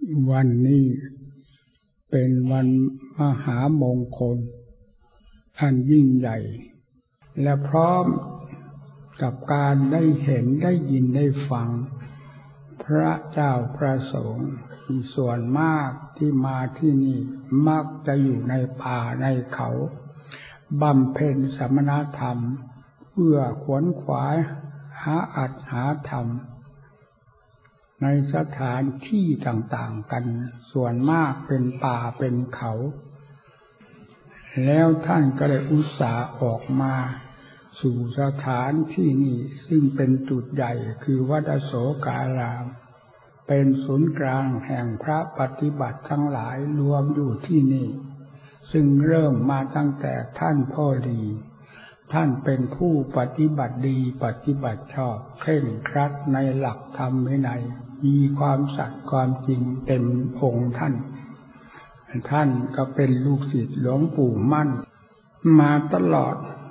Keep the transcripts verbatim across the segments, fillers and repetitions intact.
วันนี้เป็นวันมหามงคลอันยิ่งใหญ่และพร้อมกับการได้เห็นได้ยินได้ฟังพระเจ้าพระสงฆ์มีส่วนมากที่มาที่นี่มักจะอยู่ในป่าในเขาบำเพ็ญสมณธรรมเพื่อขวนขวายหาอัตถหาธรรมในสถานที่ต่างๆกันส่วนมากเป็นป่าเป็นเขาแล้วท่านก็ได้อุตส่าห์ออกมาสู่สถานที่นี้ซึ่งเป็นจุดใหญ่คือวัดอโศการามเป็นศูนย์กลางแห่งพระปฏิบัติทั้งหลายรวมอยู่ที่นี่ซึ่งเริ่มมาตั้งแต่ท่านพ่อดีท่านเป็นผู้ปฏิบัติดีปฏิบัติชอบเคร่งครัดในหลักธรรมวินัยมีความสัตย์ความจริงเต็มองค์ท่านท่านก็เป็นลูกศิษย์หลวงปู่มั่นมาตลอด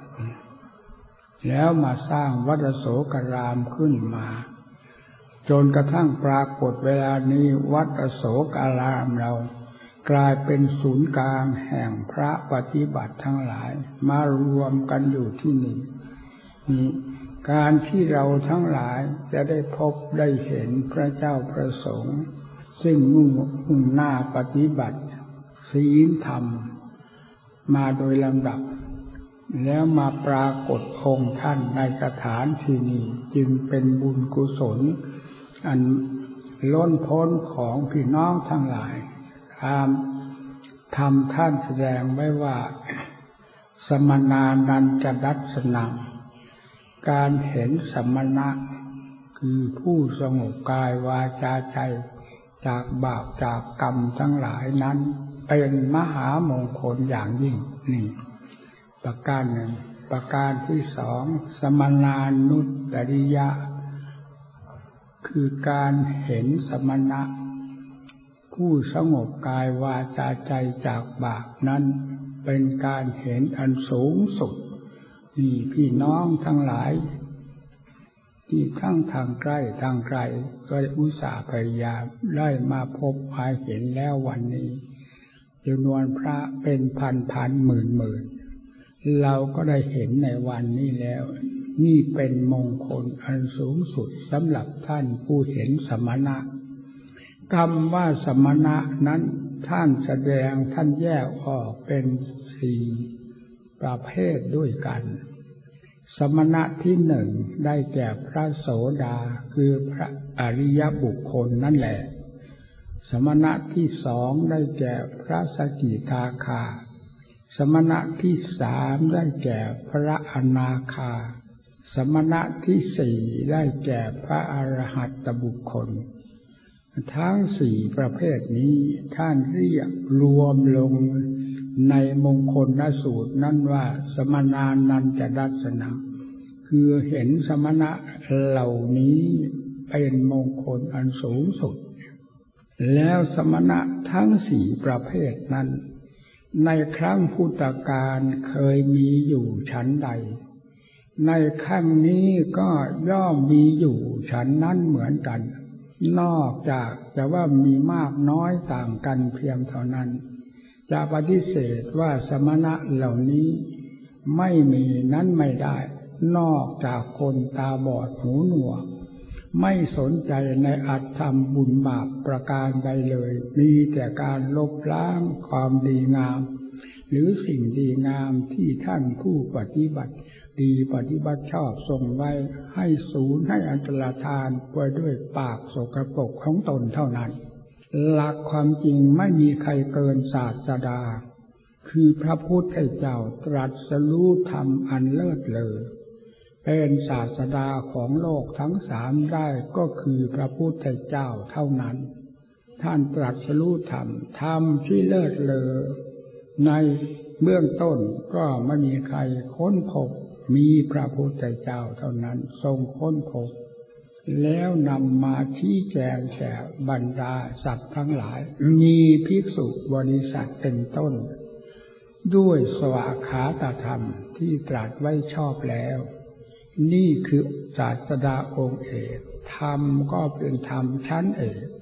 แล้วมาสร้างวัดอโศการามขึ้นมาจนกระทั่งปรากฏเวลานี้วัดอโศการามเรากลายเป็นศูนย์กลางแห่งพระปฏิบัติทั้งหลายมารวมกันอยู่ที่นี่นี่การที่เราทั้งหลายจะได้พบได้เห็นพระเจ้าพระสงฆ์ซึ่งมุ่งมุ่งหน้าปฏิบัติศีลธรรมมาโดยลำดับแล้วมาปรากฏองค์ท่านในสถานที่นี้จึงเป็นบุญกุศลอันล้นพ้นของพี่น้องทั้งหลายตามธรรมท่านแสดงไว้ว่าสมณานันจะดัสสนังการเห็นสมณะคือผู้สงบกายวาจาใจจากบาปจากกรรมทั้งหลายนั้นเป็นมหามงคลอย่างยิ่งนี่ประการหนึ่งประการที่สองสมณานุตตริยะคือการเห็นสมณะผู้สงบกายวาจาใจจากบาปนั้นเป็นการเห็นอันสูงสุดนี่พี่น้องทั้งหลายที่ทั้งทางใกล้ทางไกลก็อุตส่าห์พยายามได้มาพบมาเห็นแล้ววันนี้จำนวนพระเป็นพันพันหมื่นหมื่นเราก็ได้เห็นในวันนี้แล้วนี่เป็นมงคลอันสูงสุดสำหรับท่านผู้เห็นสมณะคำว่าสมณะนั้นท่านแสดงท่านแยกออกเป็นสี่ประเภทด้วยกันสมณะที่หนึ่งได้แก่พระโสดาคือพระอริยบุคคลนั่นแหละสมณะที่สองได้แก่พระสกิทาคาสมณะที่สามได้แก่พระอนาคาสมณะที่สี่ได้แก่พระอรหัตตบุคคลทั้งสี่ประเภทนี้ท่านเรียกรวมลงในมงคลสูตรนั้นว่าสมณานันจะดัสสนังคือเห็นสมณะเหล่านี้เป็นมงคลอันสูงสุดแล้วสมณะทั้งสี่ประเภทนั้นในครั้งพุทธกาลเคยมีอยู่ฉันใดในครั้งนี้ก็ย่อมมีอยู่ฉันนั้นเหมือนกันนอกจากจะว่ามีมากน้อยต่างกันเพียงเท่านั้นจะปฏิเสธว่าสมณะเหล่านี้ไม่มีนั้นไม่ได้นอกจากคนตาบอดหูหนวกไม่สนใจในอัตธรรมบุญบาปประการใดเลยมีแต่การลบล้างความดีงามหรือสิ่งดีงามที่ท่านผู้ปฏิบัติดีปฏิบัติชอบทรงไว้ให้สูญให้อันตรธานไปด้วยปากสกปรกของตนเท่านั้นหลักความจริงไม่มีใครเกินศาสดาคือพระพุทธเจ้าตรัสรู้ธรรมอันเลิศเลอเป็นศาสดาของโลกทั้งสามได้ก็คือพระพุทธเจ้าเท่านั้นท่านตรัสรู้ธรรมธรรมที่เลิศเลอในเบื้องต้นก็ไม่มีใครค้นพบมีพระพุทธเจ้าเท่านั้นทรงค้นพบแล้วนำมาชี้แจงแก่บรรดาสัตว์ทั้งหลายมีภิกษุบริษัทเป็นต้นด้วยสวากขาตธรรมที่ตรัสไว้ชอบแล้วนี่คือศาสดาองค์เอกธรรมก็เป็นธรรมชั้นเอก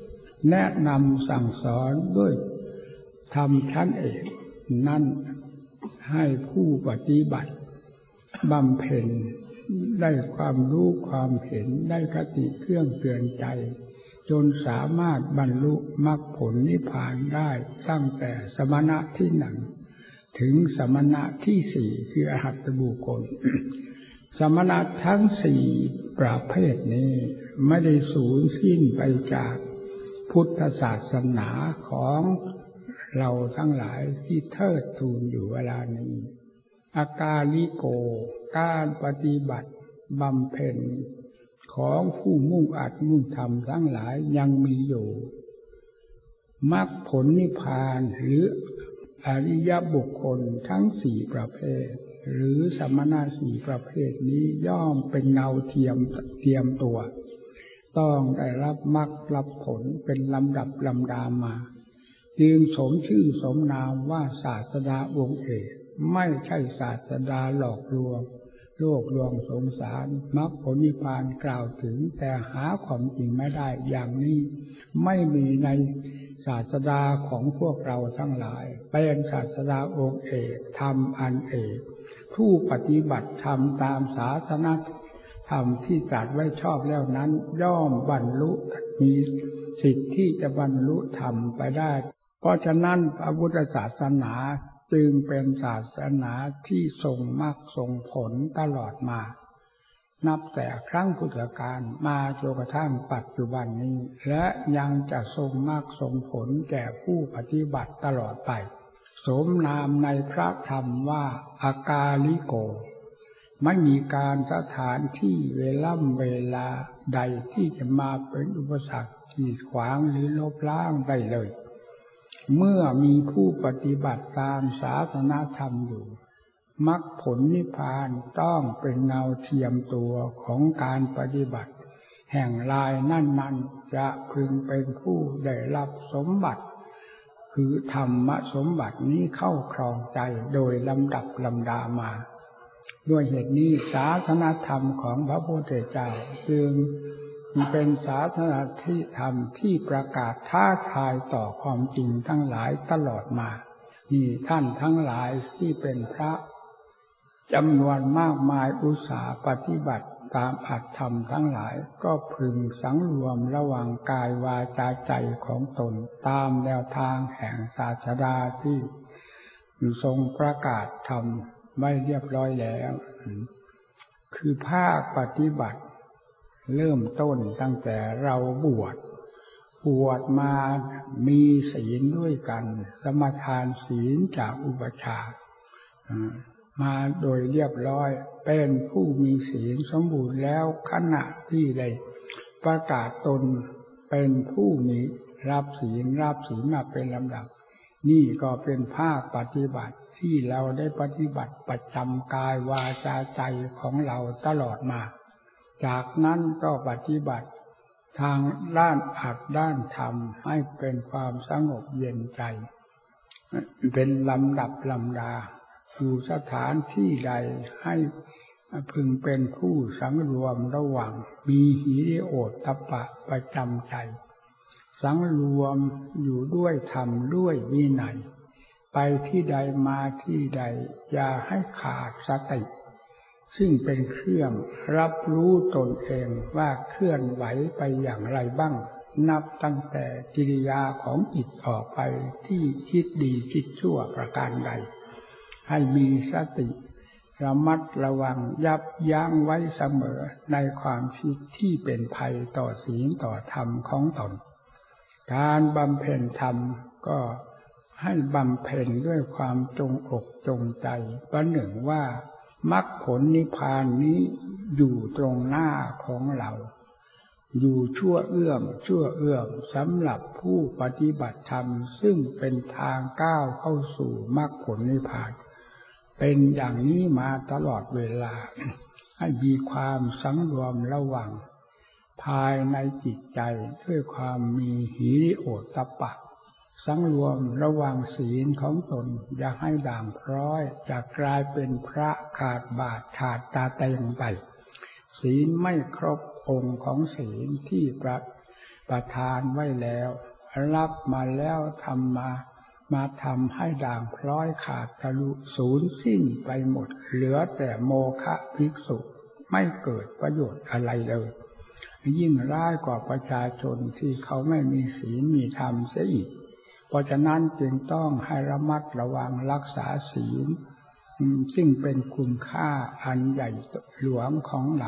แนะนำสั่งสอนด้วยธรรมชั้นเอกนั่นให้ผู้ปฏิบัติบำเพ็ญได้ความรู้ความเห็นได้คติเครื่องเตือนใจจนสามารถบรรลุมรรคผลนิพพานได้ตั้งแต่สมณะที่หนึ่งถึงสมณะที่สี่คืออรหัตบุคคล สมณะทั้งสี่ประเภทนี้ไม่ได้สูญสิ้นไปจากพุทธศาสนาของเราทั้งหลายที่เทิดทูนอยู่เวลานี้อากาลิโกการปฏิบัติบำเพ็ญของผู้มุ่งอัดมุ่งทำทั้งหลายยังมีอยู่มรรคผลนิพพานหรืออริยบุคคลทั้งสี่ประเภทหรือสมณะสี่ประเภทนี้ย่อมเป็นเงาเทียมเทียมตัวต้องได้รับมรรครับผลเป็นลำดับลำดามาจึงสมชื่อสมนามว่าศาสดาองค์เอกไม่ใช่ศาสดาหลอกลวงโลกลวงสงสารมรรคผลนิพพานกล่าวถึงแต่หาความจริงไม่ได้อย่างนี้ไม่มีในศาสดาของพวกเราทั้งหลายเป็นศาสดาองค์เอกธรรมอันเอกผู้ปฏิบัติธรรมตามศาสนธรรมที่ตรัสไว้ชอบแล้วนั้นย่อมบรรลุมีสิทธิ์ที่จะบรรลุธรรมไปได้เพราะฉะนั้นพระพุทธศาสนาจึงเป็นศาสนาที่ทรงมรรคทรงผลตลอดมานับแต่ครั้งพุทธกาลมาจนกระทั่งปัจจุบันนี้และยังจะทรงมรรคทรงผลแก่ผู้ปฏิบัติตลอดไปสมนามในพระธรรมว่าอากาลิโกไม่มีการสถานที่เวล่ำเวลาใดที่จะมาเป็นอุปสรรคกีดขวางหรือลบล้างได้เลยเมื่อมีผู้ปฏิบัติตามศาสนธรรมอยู่มรรคผลนิพพานต้องเป็นเงาเทียมตัวของการปฏิบัติแห่งลายนั่นๆจะพึงเป็นผู้ได้รับสมบัติคือธรรมสมบัตินี้เข้าครองใจโดยลำดับลำดามาด้วยเหตุนี้ศาสนธรรมของพระพุทธเจ้าจึงเป็นศาสนาที่ธรรมที่ประกาศท้าทายต่อความจริงทั้งหลายตลอดมานี่ท่านทั้งหลายที่เป็นพระจำนวนมากมายอุตสาห์ปฏิบัติตามอัตธรรมทั้งหลายก็พึงสังรวมระวังกายวาจาใจของตนตามแนวทางแห่งศาสดาที่ทรงประกาศธรรมไว้เรียบร้อยแล้วคือภาคปฏิบัติเริ่มต้นตั้งแต่เราบวชบวชมามีศีลด้วยกันสมทานศีลจากอุปชามาโดยเรียบร้อยเป็นผู้มีศีลสมบูรณ์แล้วขณะที่ได้ประกาศตนเป็นผู้มีรับศีลรับศีลมาเป็นลำดับนี่ก็เป็นภาคปฏิบัติที่เราได้ปฏิบัติประจำกายวาจาใจของเราตลอดมาจากนั้นก็ปฏิบัติทางด้านอัตด้านธรรมให้เป็นความสงบเย็นใจเป็นลำดับลำดาอยู่สถานที่ใดให้พึงเป็นผู้สังรวมระหว่างมีหิริโอตตัปปะประจำใจสังรวมอยู่ด้วยธรรมด้วยวินัยไปที่ใดมาที่ใดอย่าให้ขาดสติซึ่งเป็นเครื่องรับรู้ตนเองว่าเคลื่อนไหวไปอย่างไรบ้างนับตั้งแต่กิริยาของจิตออกไปที่คิดดีคิดชั่วประการใดให้มีสติระมัดระวังยับยั้งไว้เสมอในความคิดที่เป็นภัยต่อศีลต่อธรรมของตนการบำเพ็ญธรรมก็ให้บำเพ็ญด้วยความจงอกจงใจประหนึ่งว่ามรรคผลนิพพานนี้อยู่ตรงหน้าของเราอยู่ชั่วเอื้อมชั่วเอื้อมสำหรับผู้ปฏิบัติธรรมซึ่งเป็นทางก้าวเข้าสู่มรรคผลนิพพานเป็นอย่างนี้มาตลอดเวลาให้มีความสังรวมระวังภายในจิตใจด้วยความมีหิริโอตตัปปะสังรวมระวังศีลของตนอย่าให้ด่างพร้อยจะกลายเป็นพระขาดบาตรขาดตาเต็งไปศีลไม่ครบองค์ของศีลที่ประประทานไว้แล้วรับมาแล้วทำมามาทำให้ด่างพร้อยขาดทะลุสูญสิ้นไปหมดเหลือแต่โมฆะภิกษุไม่เกิดประโยชน์อะไรเลยยิ่งร้ายกว่าประชาชนที่เขาไม่มีศีลมีธรรมเสียอีกเพราะฉะนั้นจึงต้องให้ระมัดระวังรักษาศีลซึ่งเป็นคุณค่าอันใหญ่หลวงของเรา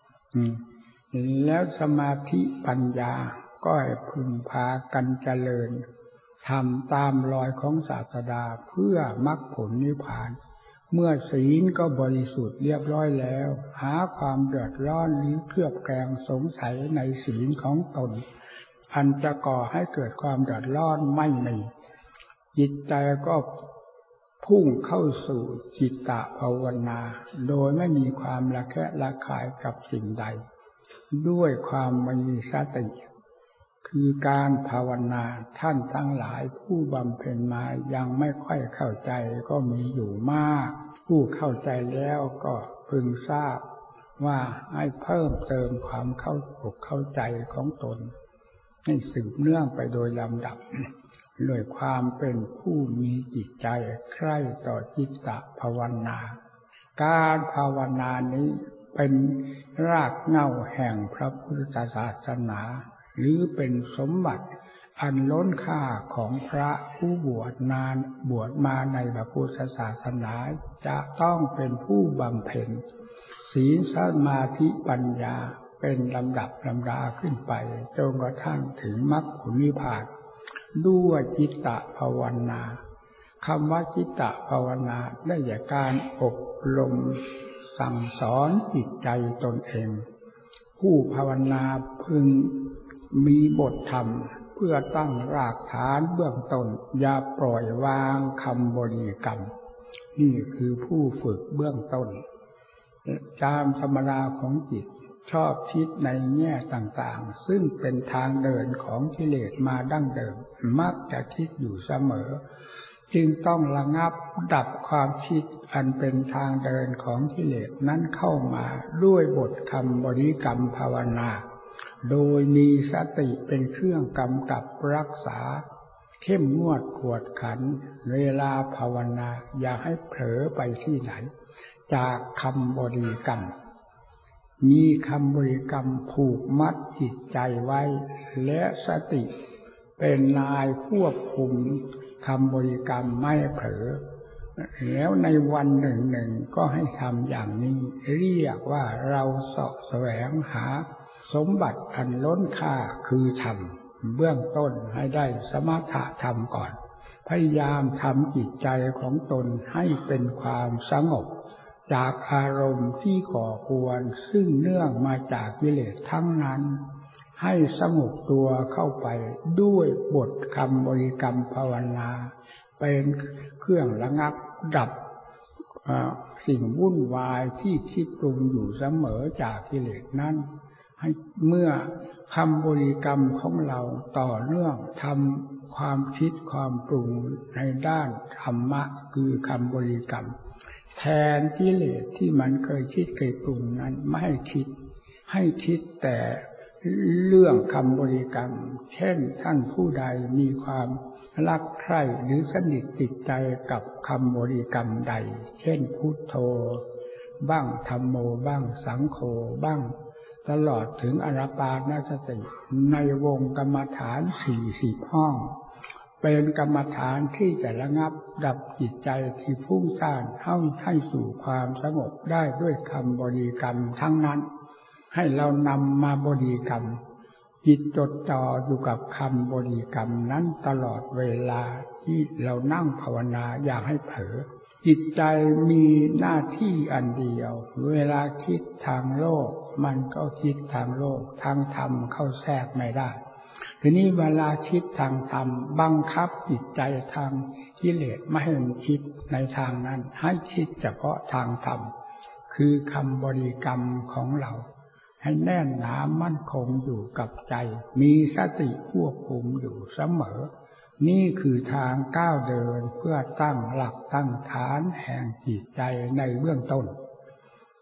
แล้วสมาธิปัญญาก็ให้พึงพากันเจริญทำตามรอยของศาสดาเพื่อมรรคผลนิพพานเมื่อศีลก็บริสุทธิ์เรียบร้อยแล้วหาความเดือดร้อนหรือเคลือบแคลงสงสัยในศีลของตนอันจะก่อให้เกิดความเดือดร้อนไม่มีจิตใจก็พุ่งเข้าสู่จิตตภาวนาโดยไม่มีความระแคะระคายกับสิ่งใดด้วยความมีสติคือการภาวนาท่านทั้งหลายผู้บำเพ็ญมายังไม่ค่อยเข้าใจก็มีอยู่มากผู้เข้าใจแล้วก็พึงทราบว่าให้เพิ่มเติมความเข้าอกเข้าใจของตนให้สืบเนื่องไปโดยลำดับด้วยความเป็นผู้มีจิตใจใคร่ต่อจิตตภาวนาการภาวนานี้เป็นรากเหง้าแห่งพระพุทธศาสนาหรือเป็นสมบัติอันล้นค่าของพระผู้บวชนานบวชมาในพระพุทธศาสนาจะต้องเป็นผู้บำเพ็ญศีลสมาธิปัญญาเป็นลำดับลำดาขึ้นไปจนกระทั่งถึงมรรคผลนิพพานด้วยจิตตภาวนาคำว่าจิตตภาวนาได้แก่การอบรมสั่งสอนจิตใจตนเองผู้ภาวนาพึงมีบทธรรมเพื่อตั้งรากฐานเบื้องต้นอย่าปล่อยวางคำบริกรรมนี่คือผู้ฝึกเบื้องต้นตามธรรมดาของจิตชอบคิดในแง่ต่างๆซึ่งเป็นทางเดินของกิเลสมาดั้งเดิมมักจะคิดอยู่เสมอจึงต้องระงับดับความคิดอันเป็นทางเดินของกิเลสนั้นเข้ามาด้วยบทคำบริกรรมภาวนาโดยมีสติเป็นเครื่องกำกับรักษาเข้มงวดกวดขันเวลาภาวนาอย่าให้เผลอไปที่ไหนจากคำบริกรรมมีคำบริกรรมผูกมัดจิตใจไว้และสติเป็นนายควบคุมคำบริกรรมไม่เผลอแล้วในวันหนึ่งหนึ่งก็ให้ทำอย่างนี้เรียกว่าเราเสาะแสวงหาสมบัติอันล้นค่าคือธรรมเบื้องต้นให้ได้สมถะธรรมก่อนพยายามทำจิตใจของตนให้เป็นความสงบจากอารมณ์ที่ก่อกวนซึ่งเนื่องมาจากกิเลสทั้งนั้นให้สงบตัวเข้าไปด้วยบทคำบริกรรมภาวนาเป็นเครื่องระงับดับสิ่งวุ่นวายที่คิดปรุงอยู่เสมอจากกิเลสนั้นให้เมื่อคำบริกรรมของเราต่อเนื่องทำความคิดความปรุงในด้านธรรมะคือคำบริกรรมแทนกิเลสที่มันเคยคิดเคยปรุงนั้นไม่ให้คิดให้คิดแต่เรื่องคำบริกรรมเช่นท่านผู้ใดมีความรักใคร่หรือสนิทติดใจกับคำบริกรรมใดเช่นพุทโธบ้างธัมโมบ้างสังโฆบ้างตลอดถึงอานาปานสติในวงกรรมฐานสี่สิบห้องเป็นกรรมฐานที่จะระงับดับจิตใจที่ฟุ้งซ่านให้ให้สู่ความสงบได้ด้วยคำบริกรรมทั้งนั้นให้เรานำมาบริกรรมจิตจดจ่ออยู่กับคำบริกรรมนั้นตลอดเวลาที่เรานั่งภาวนาอย่าให้เผลอจิตใจมีหน้าที่อันเดียวเวลาคิดทางโลกมันก็คิดทางโลกทางธรรมเข้าแทรกไม่ได้ทีนี้เวลาคิดทางธรรมบังคับจิตใจทางกิเลสไม่ให้มันคิดในทางนั้นให้คิดเฉพาะทางธรรมคือคำบริกรรมของเราให้แน่นหนามั่นคงอยู่กับใจมีสติควบคุมอยู่เสมอนี่คือทางก้าวเดินเพื่อตั้งหลักตั้งฐานแห่งจิตใจในเบื้องต้น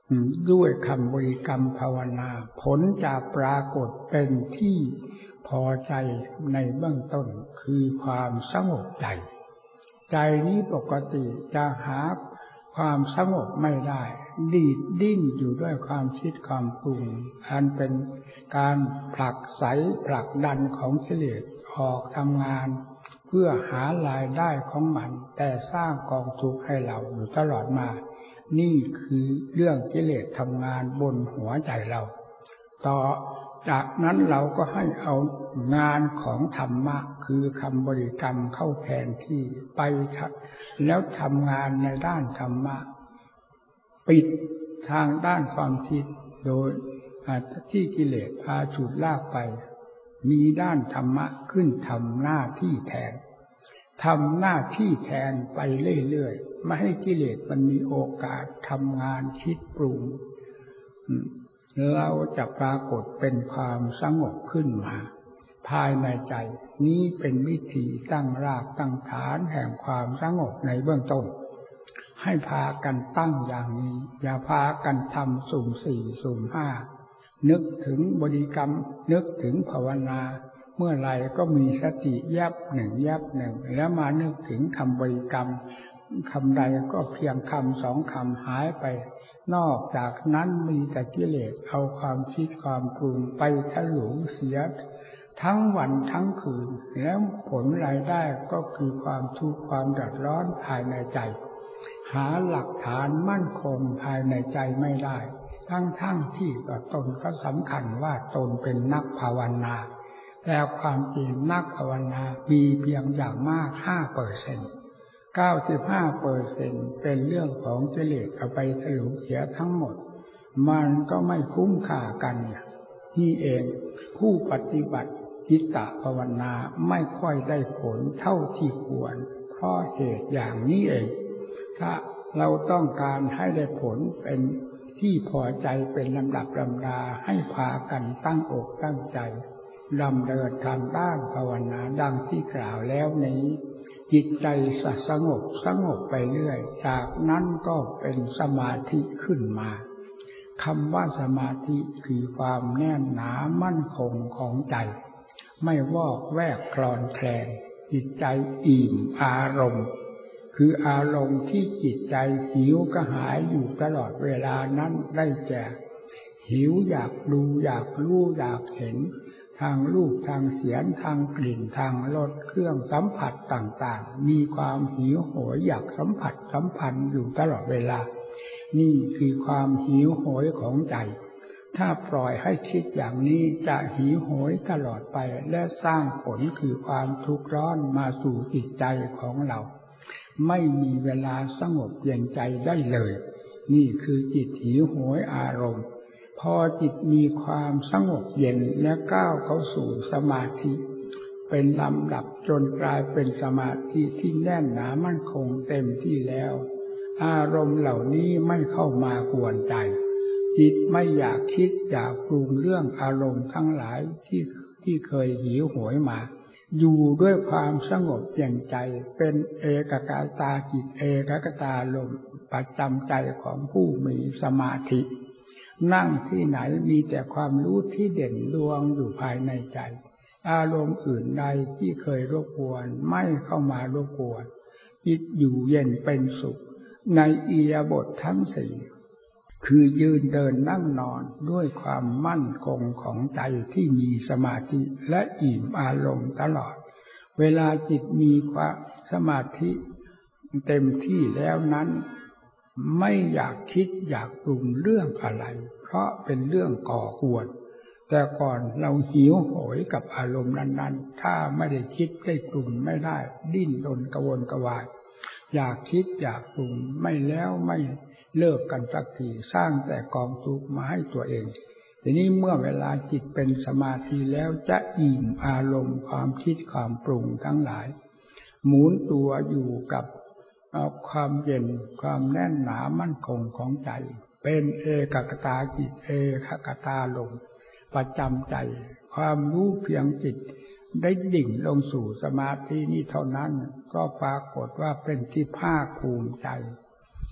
ด้วยคำบริกรรมภาวนาผลจะปรากฏเป็นที่พอใจในเบื้องต้นคือความสงบใจใจนี้ปกติจะหาความสงบไม่ได้ดีดดิ้นอยู่ด้วยความคิดความปรุงอันเป็นการผลักไสผลักดันของกิเลสออกทำงานเพื่อหารายได้ของมันแต่สร้างกองทุกข์ให้เราอยู่ตลอดมานี่คือเรื่องกิเลสทำงานบนหัวใจเราต่อจากนั้นเราก็ให้เอางานของธรรมะคือคำบริกรรมเข้าแทนที่ไปแล้วทำงานในด้านธรรมะปิดทางด้านความคิดโดยที่กิเลสพาฉุดลากไปมีด้านธรรมะขึ้นทำหน้าที่แทนทำหน้าที่แทนไปเรื่อยๆไม่ให้กิเลสมันมีโอกาสทำงานคิดปรุงเราจะปรากฏเป็นความสงบขึ้นมาภายในใจนี้เป็นวิธีตั้งรากตั้งฐานแห่งความสงบในเบื้องต้นให้พากันตั้งอย่างนี้อย่าพากันทำสุ่มสี่สุ่มห้านึกถึงบริกรรมนึกถึงภาวนาเมื่อไรก็มีสติแยบหนึ่งแยบหนึ่งแล้วมานึกถึงคำบริกรรมคำใดก็เพียงคำสองคำหายไปนอกจากนั้นมีแต่กิเลสเอาความคิดความปรุงไปถลุงเสียทั้งวันทั้งคืนแล้วผลรายได้ก็คือความทุกข์ความเดือดร้อนภายในใจหาหลักฐานมั่นคงภายในใจไม่ได้ทั้งๆที่ก็ตนก็สำคัญว่าตนเป็นนักภาวนาแต่ความจริงนักภาวนามีเพียงอย่างมาก ห้าเปอร์เซ็นต์ เก้าสิบห้าเปอร์เซ็นต์ เป็นเรื่องของกิเลสเอาไปถลุงเสียทั้งหมดมันก็ไม่คุ้มค่ากันนี่เองผู้ปฏิบัติจิตตภาวนาไม่ค่อยได้ผลเท่าที่ควรเพราะเหตุอย่างนี้เองถ้าเราต้องการให้ได้ผลเป็นที่พอใจเป็นลำดับลำดาให้พากันตั้งอกตั้งใจดำเนินทางด้านภาวนาดังที่กล่าวแล้วนี้จิตใจสงบสงบไปเรื่อยจากนั้นก็เป็นสมาธิขึ้นมาคำว่าสมาธิคือความแน่นหนามั่นคงของใจไม่วอกแวกคลอนแคลนจิตใจอิ่มอารมณ์คืออารมณ์ที่จิตใจหิวกระหายอยู่ตลอดเวลานั้นได้แก่หิวอยากดูอยากรู้อยากเห็นทางรูปทางเสียงทางกลิ่นทางรสเครื่องสัมผัสต่างๆมีความหิวโหยอยากสัมผัสสัมพันธ์อยู่ตลอดเวลานี่คือความหิวโหยของใจถ้าปล่อยให้คิดอย่างนี้จะหิวโหยตลอดไปและสร้างผลคือความทุกข์ร้อนมาสู่จิตใจของเราไม่มีเวลาสงบเย็นใจได้เลยนี่คือจิตหิวโหยอารมณ์พอจิตมีความสงบเย็นและก้าวเข้าสู่สมาธิเป็นลำดับจนกลายเป็นสมาธิที่แน่นหนามั่นคงเต็มที่แล้วอารมณ์เหล่านี้ไม่เข้ามากวนใจจิตไม่อยากคิดอยากปรุงเรื่องอารมณ์ทั้งหลายที่ที่เคยหิวโหยมาอยู่ด้วยความสงบเย็นใจเป็นเอกกตาจิตเอกกตาลมประจำใจของผู้มีสมาธินั่งที่ไหนมีแต่ความรู้ที่เด่นดวงอยู่ภายในใจอารมณ์อื่นใดที่เคยรบกวนไม่เข้ามารบกวนจิตอยู่เย็นเป็นสุขในอิริยาบถทั้งสี่คือยืนเดินนั่งนอนด้วยความมั่นคงของใจที่มีสมาธิและอิ่มอารมณ์ตลอดเวลาจิตมีความสมาธิเต็มที่แล้วนั้นไม่อยากคิดอยากปรุงเรื่องอะไรเพราะเป็นเรื่องก่อกวนแต่ก่อนเราหิวโหยกับอารมณ์นั้นๆถ้าไม่ได้คิดได้ปรุงไม่ได้ดิ้นรนกระวนกระวายอยากคิดอยากปรุงไม่แล้วไม่เลิกกันสักทีสร้างแต่กองทุกข์มาให้ตัวเองทีนี้เมื่อเวลาจิตเป็นสมาธิแล้วจะอิ่มอารมณ์ความคิดความปรุงทั้งหลายหมุนตัวอยู่กับความเย็นความแน่นหนามั่นคงของใจเป็นเอกกตาจิตเอกกตาลมประจำใจความรู้เพียงจิตได้ดิ่งลงสู่สมาธินี้เท่านั้นก็ปรากฏว่าเป็นที่ภาคภูมิใจ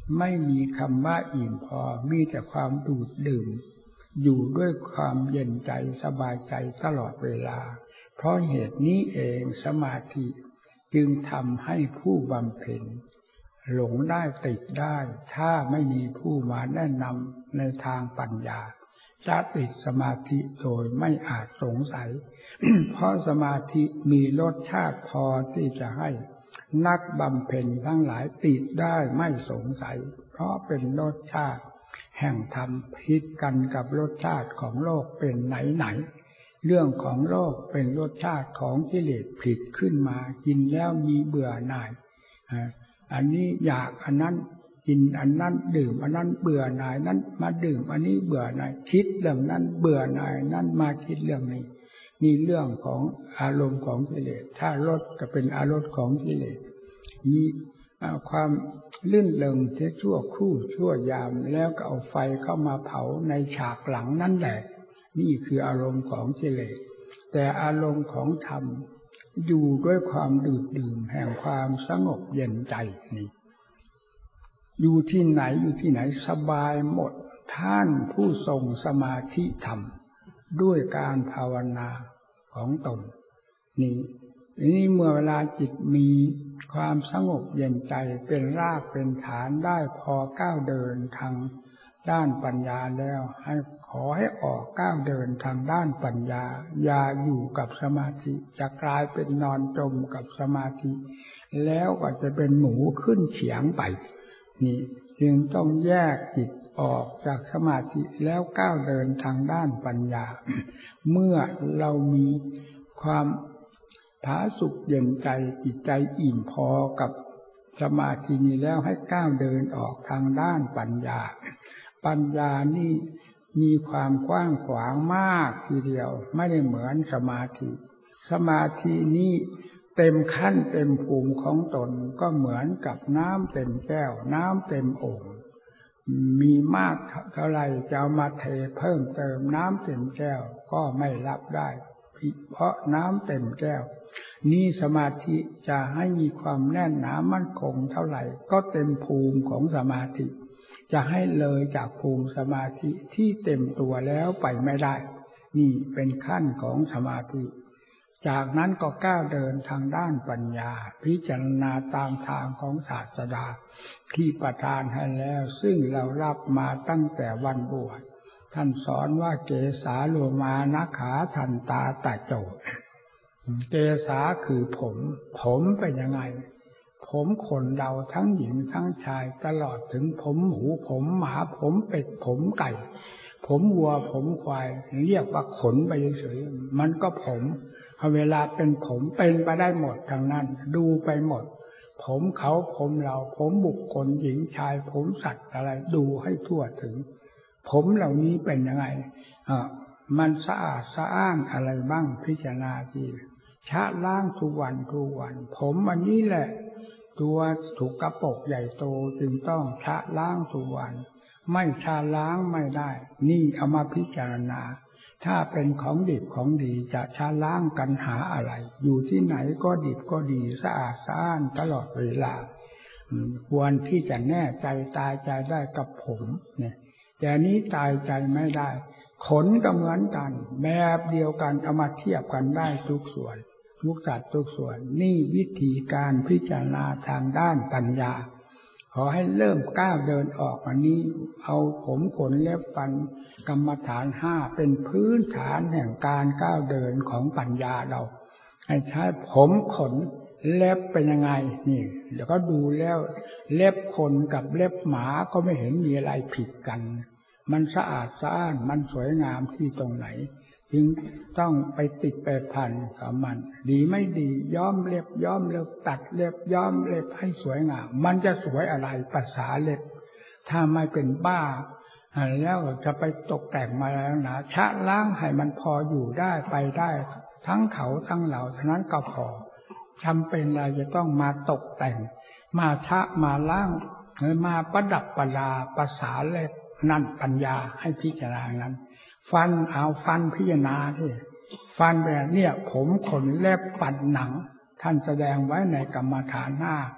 ไม่มีคำว่าอิ่มพอมีแต่ความดูดดื่มอยู่ด้วยความเย็นใจสบายใจตลอดเวลาเพราะเหตุนี้เองสมาธิจึงทำให้ผู้บำเพ็ญหลงได้ติดได้ถ้าไม่มีผู้มาแนะนำในทางปัญญาจะติดสมาธิโดยไม่อาจสงสัย เพราะสมาธิมีรสชาติพอที่จะให้นักบำเพ็ญทั้งหลายติดได้ไม่สงสัยเพราะเป็นรสชาติแห่งธรรมผิดกันกับรสชาติของโลกเป็นไหนๆเรื่องของโลกเป็นรสชาติของกิเลสผิดขึ้นมากินแล้วมีเบื่อหน่ายอันนี้อยากอันนั้นกินอันนั้นดื่มอันนั้นเบื่อหน่ายนั้นมาดื่มอันนี้เบื่อหน่ายคิดเรื่องนั้นเบื่อหน่ายนั้นมาคิดเรื่องนี้นี่เรื่องของอารมณ์ของกิเลสถ้ารสก็เป็นอารมณ์ของกิเลสมีความลื่นเริงเสียชั่วครู่ชั่วยามแล้วก็เอาไฟเข้ามาเผาในฉากหลังนั่นแหละนี่คืออารมณ์ของกิเลสแต่อารมณ์ของธรรมอยู่ด้วยความดื่มดื่มแห่งความสงบเย็นใจนี่อยู่ที่ไหนอยู่ที่ไหนสบายหมดท่านผู้ทรงสมาธิธรรมด้วยการภาวนาของตนนี่นี่เมื่อเวลาจิตมีความสงบเย็นใจเป็นรากเป็นฐานได้พอก้าวเดินทางด้านปัญญาแล้วให้ขอให้ออกก้าวเดินทางด้านปัญญาอย่าอยู่กับสมาธิจะกลายเป็นนอนจมกับสมาธิแล้วก็จะเป็นหมูขึ้นเฉียงไปนี่จึงต้องแยกจิตออกจากสมาธิแล้วก้าวเดินทางด้านปัญญา เมื่อเรามีความผาสุกเย็นใจจิตใจอิ่มพอกับสมาธินี้แล้วให้ก้าวเดินออกทางด้านปัญญาปัญญานี่มีความกว้างขวางมากทีเดียวไม่ได้เหมือนสมาธิสมาธินี้เต็มขั้นเต็มภูมิของตนก็เหมือนกับน้ำเต็มแก้วน้ำเต็มโอ่งมีมากเท่าไรจะเอามาเทเพิ่มเติมน้ำเต็มแก้วก็ไม่รับได้เพราะน้ำเต็มแก้วนี่สมาธิจะให้มีความแน่นหนามั่นคงเท่าไหร่ก็เต็มภูมิของสมาธิจะให้เลยจากภูมิสมาธิที่เต็มตัวแล้วไปไม่ได้นี่เป็นขั้นของสมาธิจากนั้นก็ก้าวเดินทางด้านปัญญาพิจารณาตามทางของศาสดาที่ประทานให้แล้วซึ่งเรารับมาตั้งแต่วันบวชท่านสอนว่าเกสาโลมานะขาทันตาตะโจเกสาคือผมผมเป็นยังไงผมขนเราทั้งหญิงทั้งชายตลอดถึงผมหมูผมหมาผมเป็ดผมไก่ผมวัวผมควายเรียกว่าขนไปเฉยๆมันก็ผมเวลาเป็นผมเป็นไปได้หมดทั้งนั้นดูไปหมดผมเขาผมเราผมบุคคลหญิงชายผมสัตว์อะไรดูให้ทั่วถึงผมเหล่านี้เป็นยังไงอ่ามันสะอาดสะอ้านอะไรบ้างพิจารณาทีชะล้างทุกวันทุกวันผมอันนี้แหละตัวถูกกระปกใหญ่โตจึงต้องชะล้างทุกวันไม่ชะล้างไม่ได้นี่เอามาพิจารณาถ้าเป็นของดิบของดีจะชะล้างกันหาอะไรอยู่ที่ไหนก็ดิบก็ดีสะอาดสะอ้านตลอดเวลาควรที่จะแน่ใจตายใจได้กับผมเนี่ยแต่นี้ตายใจไม่ได้ขนก็เหมือนกันแบบเดียวกันเอามาเทียบกันได้ทุกส่วนทุกสัตว์ทุกส่วนนี่วิธีการพิจารณาทางด้านปัญญาขอให้เริ่มก้าวเดินออกอันนี้เอาผมขนเล็บฟันกรรมฐานห้าเป็นพื้นฐานแห่งการก้าวเดินของปัญญาเราให้ใช้ผมขนเล็บเป็นยังไงนี่เดี๋ยวก็ดูแล้วเล็บคนกับเล็บหมาก็ไม่เห็นมีอะไรผิดกันมันสะอาดสะอ้านมันสวยงามที่ตรงไหนจึงต้องไปติดไปพันกับมันดีไม่ดีย้อมเล็บย้อมเล็บตัดเล็บย้อมเล็บให้สวยงามมันจะสวยอะไรภาษาเล็บถ้าไม่เป็นบ้าแล้วจะไปตกแต่งมาแล้วนะชะล้างให้มันพออยู่ได้ไปได้ทั้งเขาทั้งเราเท่านั้นก็พอจำเป็นอะไรจะต้องมาตกแต่งมาชะมาล้างมาประดับประดาภาษาเล็บนั่นปัญญาให้พิจารณานั้นฟันเอาฟันพิจารณาที่ฟันแบบเนี่ยผมขนเล็บฟันหนังท่านแสดงไว้ในกรรมฐานหน้า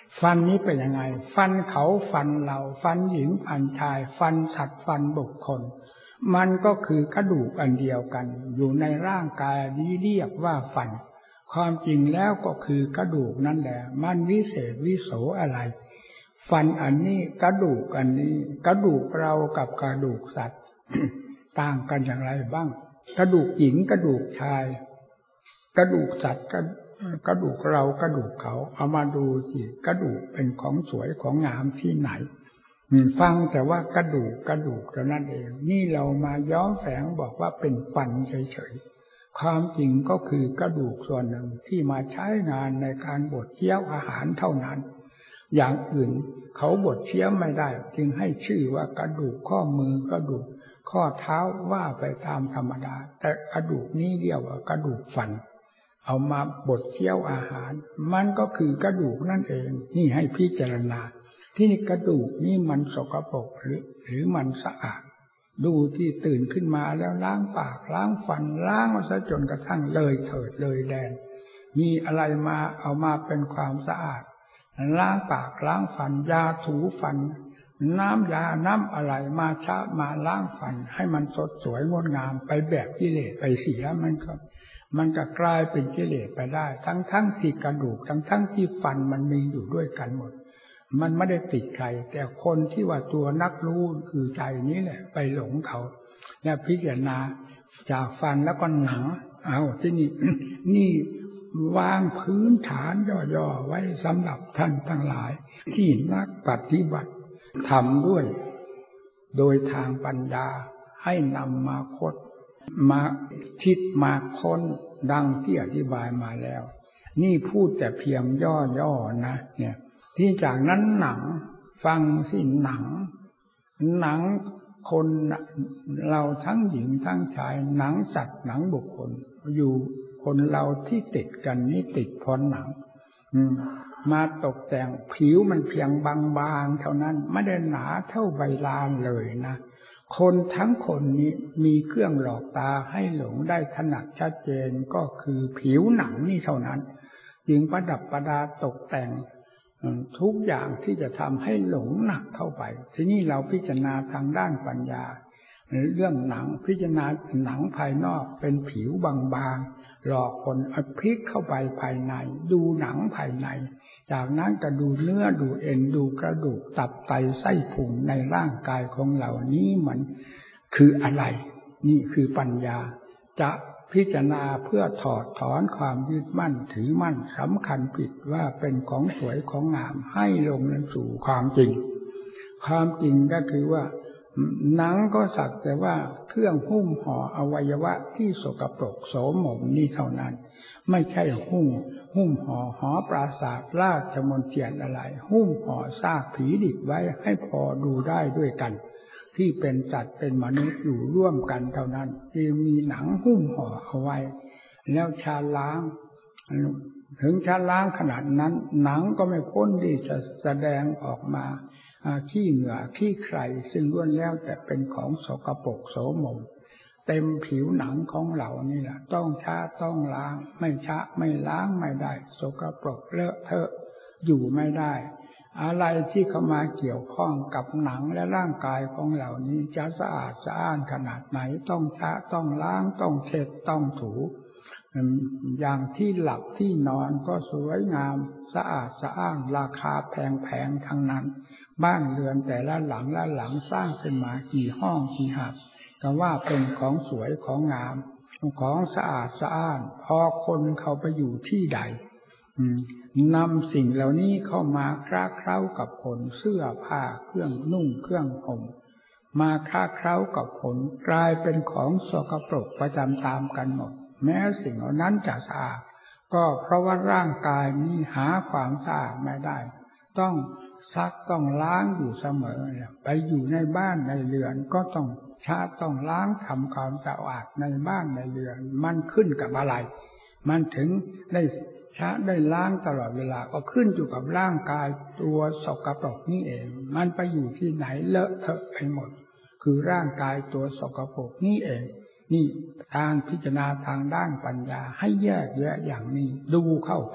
ฟันนี้เป็นยังไงฟันเขาฟันเราฟันหญิงฟันชายฟันสัตว์ฟันบุคคลมันก็คือกระดูกอันเดียวกันอยู่ในร่างกายนี้เรียกว่าฟันความจริงแล้วก็คือกระดูกนั่นแหละมันวิเศษวิโสอะไรฟันอันนี้กระดูกอันนี้กระดูกเรากับกระดูกสัตว์ ต่างกันอย่างไรบ้างกระดูกหญิงกระดูกชายกระดูกสัตว์กระดูกเรากระดูกเขาเอามาดูสิกระดูกเป็นของสวยของงามที่ไหนฟังแต่ว่ากระดูกกระดูกเท่านั้นเองนี่เรามาย้อมแฝงบอกว่าเป็นฟันเฉยๆความจริงก็คือกระดูกส่วนหนึ่งที่มาใช้งานในการบดเคี้ยวอาหารเท่านั้นอย่างอื่นเขาบดเคี้ยวไม่ได้จึงให้ชื่อว่ากระดูกข้อมือกระดูกข้อเท้าว่าไปตามธรรมดาแต่กระดูกนี้เรียกว่ากระดูกฟันเอามาบดเคี้ยวอาหารมันก็คือกระดูกนั่นเองนี่ให้พิจารณาที่นี่กระดูกนี่มันสกปรกหรือหรือมันสะอาดดูที่ตื่นขึ้นมาแล้วล้างปากล้างฟันล้างมาซะจนกระทั่งเลยเถิดเลยแดนมีอะไรมาเอามาเป็นความสะอาดล้างปากล้างฟันยาถูฟันน้ำยาน้ำอะไรมาชะมาล้างฟันให้มันสดสวยงดงามไปแบบกิเลสไปเสียมันก็มันก็กลายเป็นกิเลสไปได้ทั้งทั้งที่กระดูกทั้งทั้งที่ฟันมันมีอยู่ด้วยกันหมดมันไม่ได้ติดใครแต่คนที่ว่าตัวนักรู้คือใจนี้แหละไปหลงเขาและพิจารณาจากฟันแล้วก็หนังเอาที่นี่ นี่วางพื้นฐานย่อๆไว้สำหรับท่านทั้งหลายที่นักปฏิบัติทำด้วยโดยทางปัญญาให้นำมาคดมาคิดมาค้นดังที่อธิบายมาแล้วนี่พูดแต่เพียงย่อๆนะเนี่ยที่จากนั้นหนังฟังสิหนังหนังคนเราทั้งหญิงทั้งชายหนังสัตว์หนังบุคคลอยู่คนเราที่ติดกันนี่ติดเพราะหนังมาตกแต่งผิวมันเพียงบางๆเท่านั้นไม่ได้หนาเท่าใบลานเลยนะคนทั้งคนนี้มีเครื่องหลอกตาให้หลงได้ถนัดชัดเจนก็คือผิวหนังนี่เท่านั้นจึงประดับประดาตกแต่งทุกอย่างที่จะทำให้หลงหนักเข้าไปทีนี้เราพิจารณาทางด้านปัญญาเรื่องหนังพิจารณาหนังภายนอกเป็นผิวบางๆหลอกคนเอาพลิกเข้าไปภายในดูหนังภายในจากนั้นก็ดูเนื้อดูเอ็นดูกระดูกตับไตไส้พุงในร่างกายของเรานี้มันคืออะไรนี่คือปัญญาจะพิจารณาเพื่อถอดถอนความยึดมั่นถือมั่นสำคัญผิดว่าเป็นของสวยของงามให้ลงสู่ความจริงความจริงก็คือว่าหนังก็สักแต่ว่าเครื่องหุ้มห่ออวัยวะที่สกปรกโสมมนี่เท่านั้นไม่ใช่หุ้มหุ้มห่อหอปราสาทราชมนเทียนอะไรหุ้มห่อซากผีดิบไว้ให้พอดูได้ด้วยกันที่เป็นสัตว์เป็นมนุษย์อยู่ร่วมกันเท่านั้นจึงมีหนังหุ้มห่อเอาไว้แล้วชาล้างถึงชาล้างขนาดนั้นหนังก็ไม่พ้นที่จะแสดงออกมาขี้เหงื่อขี้ใครซึ่งล้วนแล้วแต่เป็นของสกปรกโสมมเต็มผิวหนังของเรานี่แหละต้องชะต้องล้างไม่ชะไม่ล้างไม่ได้สกปรกเลอะเทอะอยู่ไม่ได้อะไรที่เข้ามาเกี่ยวข้องกับหนังและร่างกายของเรานี้จะสะอาดสะอ้านขนาดไหนต้องชะต้องล้างต้องเช็ดต้องถูอย่างที่หลับที่นอนก็สวยงามสะอาดสะอ้านราคาแพงๆทั้งนั้นบ้านเรือนแต่ละหลังละหลังสร้างขึ้นมากี่ห้องกี่หับก็ว่าเป็นของสวยของงามของสะอาดสะอ้านพอคนเขาไปอยู่ที่ใดนำสิ่งเหล่านี้เข้ามาคล้าเคล้ากับคนเสื้อผ้าเครื่องนุ่งเครื่องห่มมาคล้าเคล้ากับคนกลายเป็นของสกปรกประจำตามกันหมดแม้สิ่งเหล่านั้นจะสะอาดก็เพราะว่าร่างกายนี้หาความสะอาดไม่ได้ต้องซักต้องล้างอยู่เสมอไปอยู่ในบ้านในเรือนก็ต้องชาต้องล้างทำความสะอาดในบ้านในเรือนมันขึ้นกับอะไรมันถึงได้ชาได้ล้างตลอดเวลาก็ขึ้นอยู่กับร่างกายตัวสกปรกนี่เองมันไปอยู่ที่ไหนเลอะเทอะไปหมดคือร่างกายตัวสกปรกนี่เองนี่ทางพิจารณาทางด้านปัญญาให้แยกแยะอย่างนี้ดูเข้าไป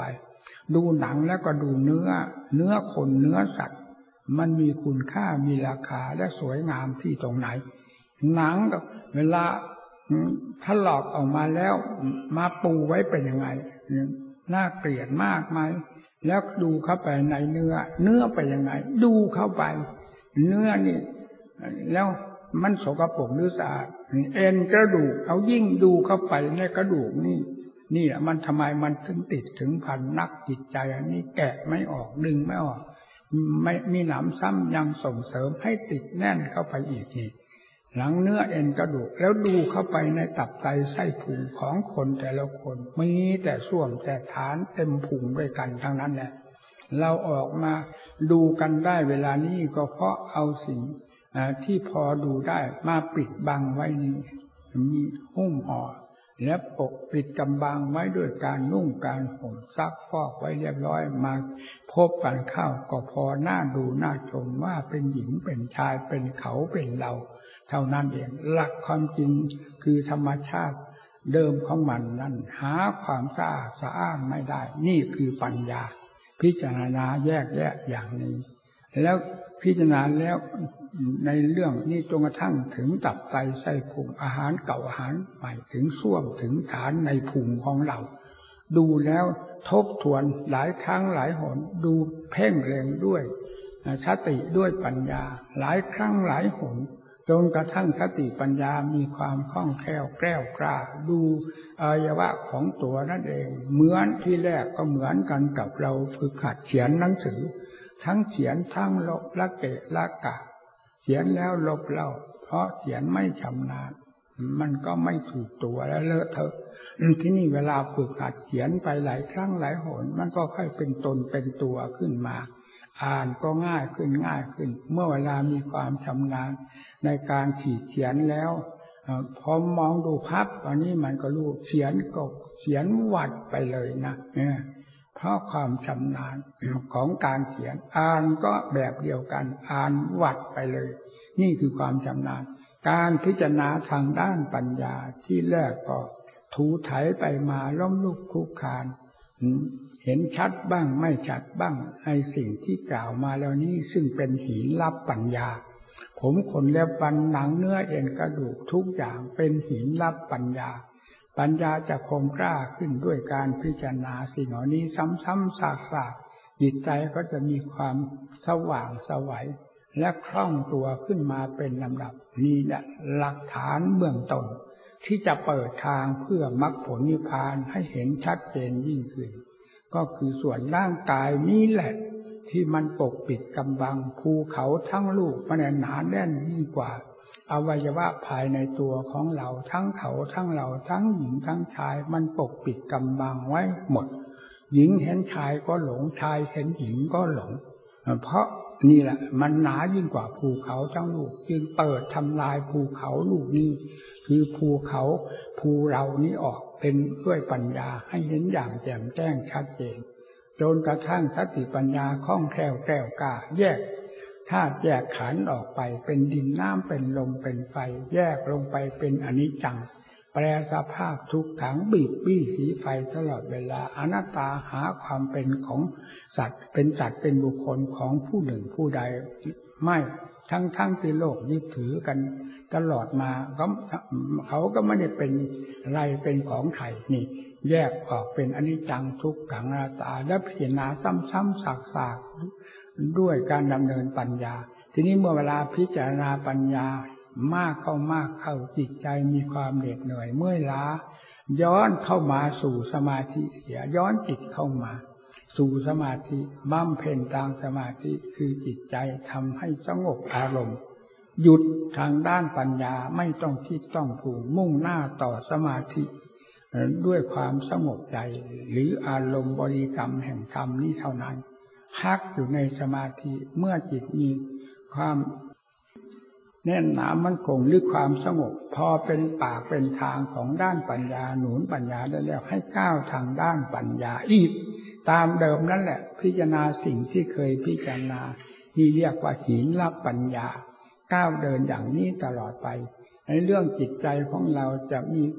ดูหนังแล้วก็ดูเนื้อเนื้อคนเนื้อสัตว์มันมีคุณค่ามีราคาและสวยงามที่ตรงไหนหนังก็เวลาถลอกออกมาแล้วมาปูไว้เป็นยังไงน่าเกลียดมากไหมแล้วดูเข้าไปในเนื้อเนื้อไปยังไงดูเข้าไปเนื้อนี่แล้วมันสกปรกหรือสะอาดเอ็นกระดูกเอายิ่งดูเข้าไปในกระดูกนี่นี่มันทำไมมันถึงติดถึงพันนักจิตใจอันนี้แกะไม่ออกดึงไม่ออกไม่มีหนำซ้ำยังส่งเสริมให้ติดแน่นเข้าไปอีกนี่หลังเนื้อเอ็นกระดูกแล้วดูเข้าไปในตับไตไส้พุงของคนแต่ละคนมีแต่ส้วมแต่ฐานเต็มพุงด้วยกันทั้งนั้นแหละเราออกมาดูกันได้เวลานี้ก็เพราะเอาสิ่งที่พอดูได้มาปิดบังไว้นี้มีหุ้มห่อและปกปิดกำบังไว้ด้วยการนุ่งการห่มซักฟอกไว้เรียบร้อยมาพบกันเข้าก็พอหน้าดูหน้าชมว่าเป็นหญิงเป็นชายเป็นเขาเป็นเราเท่านั้นเองหลักความจริงคือธรรมชาติเดิมของมันนั้นหาความสะอาดสะอ้านไม่ได้นี่คือปัญญาพิจารณาแยกแยะอย่างนี้แล้วพิจารณาแล้วในเรื่องนี้จนกระทั่งถึงตับไตไส้พุงอาหารเก่าอาหารใหม่ถึงส้วมถึงฐานในพุงของเราดูแล้วทบทวนหลายครั้งหลายหนดูเพ่งเล็งด้วยสติด้วยปัญญาหลายครั้งหลายหนจนกระทั่งสติปัญญามีความคล่องแคล่วแกล้วกล้าดูอวัยวะของตัวนั่นเองเหมือนที่แรกก็เหมือนกันกับเราฝึกหัดเขียนหนังสือทั้งเขียนทั้งลบละเกะละกะเขียนแล้วลบเล่าเพราะเขียนไม่ชำนาญมันก็ไม่ถูกตัวแล้วเลอะเทอะที่นี่เวลาฝึกหัดเขียนไปหลายครั้งหลายหนมันก็ค่อยเป็นตนเป็นตัวขึ้นมาอ่านก็ง่ายขึ้นง่ายขึ้นเมื่อเวลามีความชำนาญในการขีดเขียนแล้วพอมองดูภาพอันนี้มันก็รู้เขียนก็เขียนวัดไปเลยนะเนี่ยเพราะความชำนาญของการเขียนอ่านก็แบบเดียวกันอ่านวัดไปเลยนี่คือความชำนาญการพิจารณาทางด้านปัญญาที่แรกก็ถูไถไปมาล้มลุกคลุกคลานเห็นชัดบ้างไม่ชัดบ้างในสิ่งที่กล่าวมาแล้วนี้ซึ่งเป็นหินลับปัญญาผมขนเล็บฟันหนังเนื้อเอ็นกระดูกทุกอย่างเป็นหินลับปัญญาปัญญาจะคมกล้าขึ้นด้วยการพิจารณาสิ่งเหล่านี้ซ้ำๆซากๆจิตใจก็จะมีความสว่างไสวและคล่องตัวขึ้นมาเป็นลำดับนี่แหละหลักฐานเบื้องต้นที่จะเปิดทางเพื่อมรรคผลนิพพานให้เห็นชัดเจนยิ่งขึ้นก็คือส่วนร่างกายนี้แหละที่มันปกปิดกำบังภูเขาทั้งลูกมันหนาแน่นยิ่งกว่าอวัยวะภายในตัวของเราทั้งเขาทั้งเราทั้งหญิงทั้งชายมันปกปิดกำบังไว้หมดหญิงเห็นชายก็หลงชายเห็นหญิงก็หลงเพราะนี่แหละมันหนายิ่งกว่าภูเขาทั้งลูกจึงเปิดทำลายภูเขาลูกนี้คือภูเขาภูเรานี้ออกเป็นด้วยปัญญาให้เห็นอย่างแจ่มแจ้งชัดเจนจนกระทั่งสติปัญญาคล่องแคล่วแกล้วกล้าแยกธาตุแยกขันธ์ออกไปเป็นดินน้ำเป็นลมเป็นไฟแยกลงไปเป็นอนิจจังแปลสภาพทุกขังบีบบี้สีไฟตลอดเวลาอนัตตาหาความเป็นของสัตว์เป็นสัตว์เป็นบุคคลของผู้หนึ่งผู้ใดไม่ทั้งทั้งที่โลกยึดถือกันตลอดมาเขาเขาก็ไม่ได้เป็นอะไรเป็นของใครนี่แยกออกเป็นอนิจจังทุกขังอนัตตาและพิจารณาซ้ำๆซากๆด้วยการดำเนินปัญญาทีนี้เมื่อเวลาพิจารณาปัญญามากเข้ามากเข้าจิตใจมีความเหน็ดเหนื่อยเมื่อยล้าย้อนเข้ามาสู่สมาธิเสียย้อนจิตเข้ามาสู่สมาธิบำเพ็ญทางสมาธิคือจิตใจทำให้สงบอารมณ์หยุดทางด้านปัญญาไม่ต้องคิดต้องปรุงมุ่งหน้าต่อสมาธิด้วยความสงบใจหรืออารมณ์บริกรรมแห่งธรรมนี้เท่านั้นพักอยู่ในสมาธิเมื่อจิตมีความแน่นหนามั่นคงหรือความสงบพอเป็นปากเป็นทางของด้านปัญญาหนุนปัญญาได้แล้วให้ก้าวทางด้านปัญญาอีกตามเดิมนั่นแหละพิจารณาสิ่งที่เคยพิจารณาที่เรียกว่าหินลับปัญญาก้าวเดินอย่างนี้ตลอดไปในเรื่องจิตใจของเราจะมี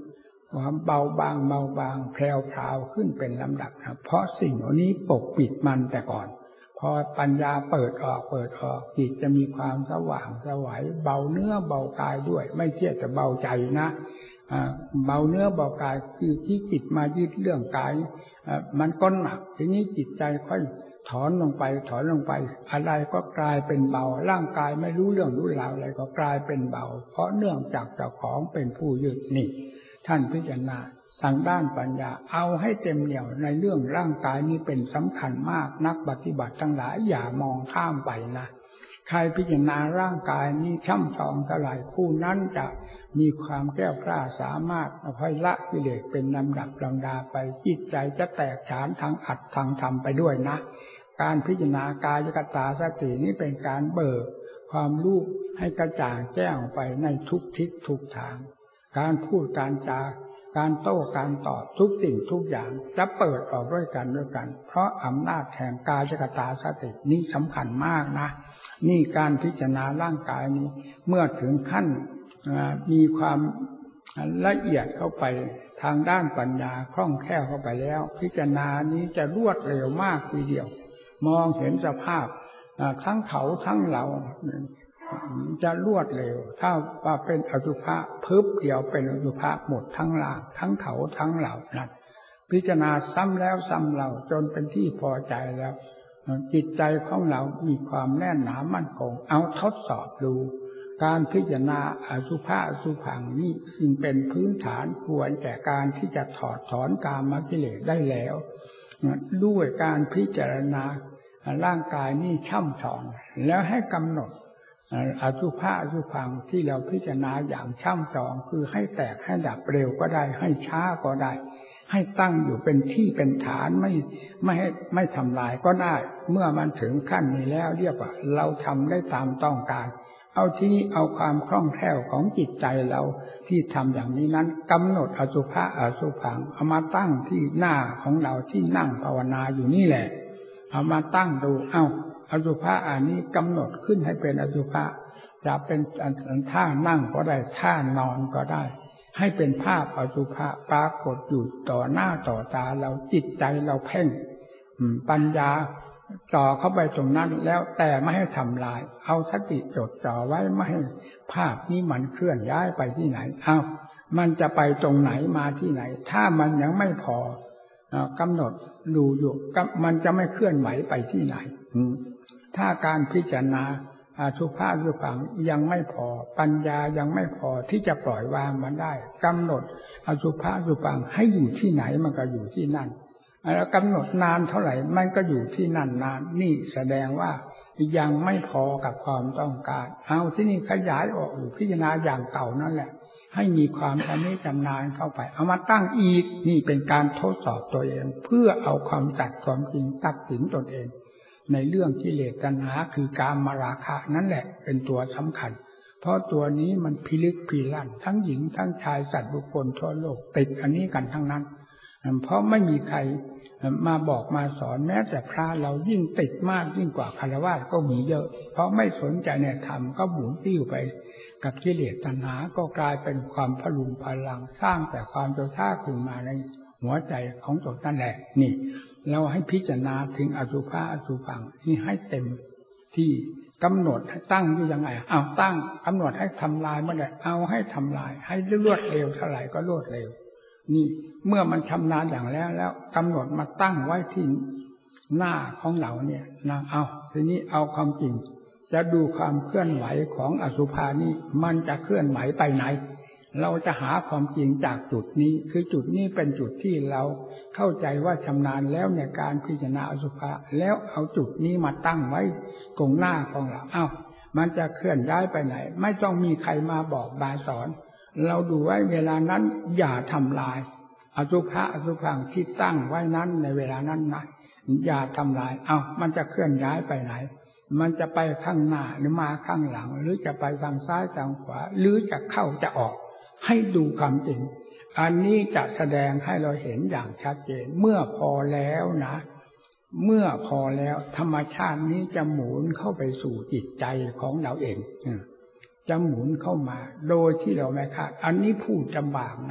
ความเบาบางเบาบางแพรวพราวขึ้นเป็นลำดับนะเพราะสิ่งเหล่านี้ปกปิดมันแต่ก่อนพอปัญญาเปิดออกเปิดออกจิตจะมีความสว่างสวัยเบาเนื้อเบากายด้วยไม่ใช่แต่เบาใจนะเบาเนื้อเบากายคือที่จิตมายึดเรื่องกายมันก็หนักทีนี้จิตใจค่อยถอนลงไปถอนลงไปอะไรก็กลายเป็นเบาร่างกายไม่รู้เรื่องรู้ราวอะไรก็กลายเป็นเบาเพราะเนื่องจากเจ้าของเป็นผู้ยึดนี่ท่านพิจารณาทางด้านปัญญาเอาให้เต็มเหนี่ยวในเรื่องร่างกายนี้เป็นสำคัญมากนักปฏิบัติทั้งหลายอย่ามองข้ามไปนะใครพิจารณาร่างกายนี้ช่ำชองเท่าไหร่ผู้นั้นจะมีความแก้วกล้าสามารถค่อยละกิเลสเป็นลำดับลำดาไปจิตใจจะแตกฉานทางอัตทางธรรมไปด้วยนะการพิจารณากายกตาสตินี้เป็นการเบิกความรู้ให้กระจ่างแจ้งไปในทุกทิศทุกทางการพูดการจาการโต้การตอบทุกสิ่งทุกอย่างจะเปิดออกด้วยกันด้วยกันเพราะอำนาจแห่งกายกตาสตินี้สำคัญมากนะนี่การพิจารณาร่างกายนี้เมื่อถึงขั้นมีความละเอียดเข้าไปทางด้านปัญญาคล่องแคล่วเข้าไปแล้วพิจารณานี้จะรวดเร็วมากทีเดียวมองเห็นสภาพทั้งเขาทั้งเราจะรวดเร็วถ้าว่าเป็นอสุภะพึบเดียวเป็นอสุภะหมดทั้งล่างทั้งเขาทั้งเหล่านั้นพิจารณาซ้ำแล้วซ้ำเล่าจนเป็นที่พอใจแล้วจิตใจของเรามีความแน่นหนามั่นคงเอาทดสอบดูการพิจารณาอสุภะอสุภังนี้จึงเป็นพื้นฐานควรแก่การที่จะถอดถอนกามกิเลสได้แล้วด้วยการพิจารณาร่างกายนี้ช่ำชองแล้วให้กำหนดอสุภะอสุภังที่เราพิจารณาอย่างช่ำชองคือให้แตกให้ดับเร็วก็ได้ให้ช้าก็ได้ให้ตั้งอยู่เป็นที่เป็นฐานไม่ไม่ให้ไม่ทำลายก็ได้เมื่อมันถึงขั้นนี้แล้วเรียกว่าเราทำได้ตามต้องการเอาที่นี้เอาความคล่องแคล่วของจิตใจเราที่ทำอย่างนี้นั้นกำหนดอสุภะอสุภังเอามาตั้งที่หน้าของเราที่นั่งภาวนาอยู่นี่แหละเอามาตั้งดูเอาอสุภะอันนี้กำหนดขึ้นให้เป็นอสุภะจะเป็นท่านั่งก็ได้ท่านอนก็ได้ให้เป็นภาพอสุภะปรากฏอยู่ต่อหน้าต่อตาเราจิตใจเราเพ่งปัญญาจ่อเข้าไปตรงนั้นแล้วแต่ไม่ให้ทำลายเอาสติจดจ่อไว้ไม่ให้ภาพนี้มันเคลื่อนย้ายไปที่ไหนเอามันจะไปตรงไหนมาที่ไหนถ้ามันยังไม่พอกำหนดดูอยู่มันจะไม่เคลื่อนไหวไปที่ไหนถ้าการพิจารณาอสุภะอสุภังยังไม่พอปัญญายังไม่พอที่จะปล่อยวางมันได้กำหนดอสุภะอสุภังให้อยู่ที่ไหนมันก็อยู่ที่นั่นแล้วกำหนดนานเท่าไหร่มันก็อยู่ที่นั่นนานนี่แสดงว่ายังไม่พอกับความต้องการเอาที่นี่ขยายออกอยู่พิจารณาอย่างเก่านั่นแหละให้มีความชำนิชำนาญเข้าไปเอามาตั้งอีกนี่เป็นการทดสอบตัวเองเพื่อเอาความจัดความจริงตัดสินตนเองในเรื่องกิเลสตัณหาคือกามราคะนั่นแหละเป็นตัวสำคัญเพราะตัวนี้มันพิลึกพิลั่นทั้งหญิงทั้งชายสัตว์บุคคลทั่วโลกติดอันนี้กันทั้งนั้นเพราะไม่มีใครมาบอกมาสอนแม้แต่พระเรายิ่งติดมากยิ่งกว่าฆราวาสก็มีเยอะเพราะไม่สนใจในธรรมก็หมุนติ้วไปกับกิเลสตัณหาก็กลายเป็นความพลุงพลังสร้างแต่ความโจท่าขึ้นมาในหัวใจของตนนั่นแหละนี่เราให้พิจารณาถึงอสุภะอสุภังนี่ให้เต็มที่กำหนดให้ตั้งอยู่ยังไงเอาตั้งกำหนดให้ทำลายเมื่อไหร่เอาให้ทำลายให้รวดเร็วเท่าไหร่ก็รวดเร็วนี่เมื่อมันชำนาญอย่างแล้วแล้วกำหนดมาตั้งไว้ที่หน้าของเราเนี่ยนะเอาทีนี้เอาความจริงจะดูความเคลื่อนไหวของอสุภานี่มันจะเคลื่อนไหวไปไหนเราจะหาความจริงจากจุดนี้คือจุดนี้เป็นจุดที่เราเข้าใจว่าชำนาญแล้วในการพิจารณาอสุภะแล้วเอาจุดนี้มาตั้งไว้ตรงหน้าของเราเอ้ามันจะเคลื่อนย้ายไปไหนไม่ต้องมีใครมาบอกมาสอนเราดูไว้เวลานั้นอย่าทำลายอสุภะอสุภังที่ตั้งไว้นั้นในเวลานั้นนะอย่าทำลายเอ้ามันจะเคลื่อนย้ายไปไหนมันจะไปข้างหน้าหรือมาข้างหลังหรือจะไปทางซ้ายทางขวาหรือจะเข้าจะออกให้ดูความจริงอันนี้จะแสดงให้เราเห็นอย่างชัดเจนเมื่อพอแล้วนะเมื่อพอแล้วธรรมชาตินี้จะหมุนเข้าไปสู่จิตใจของเราเองจะหมุนเข้ามาโดยที่เราไม่คาดอันนี้พูดลำบากนะ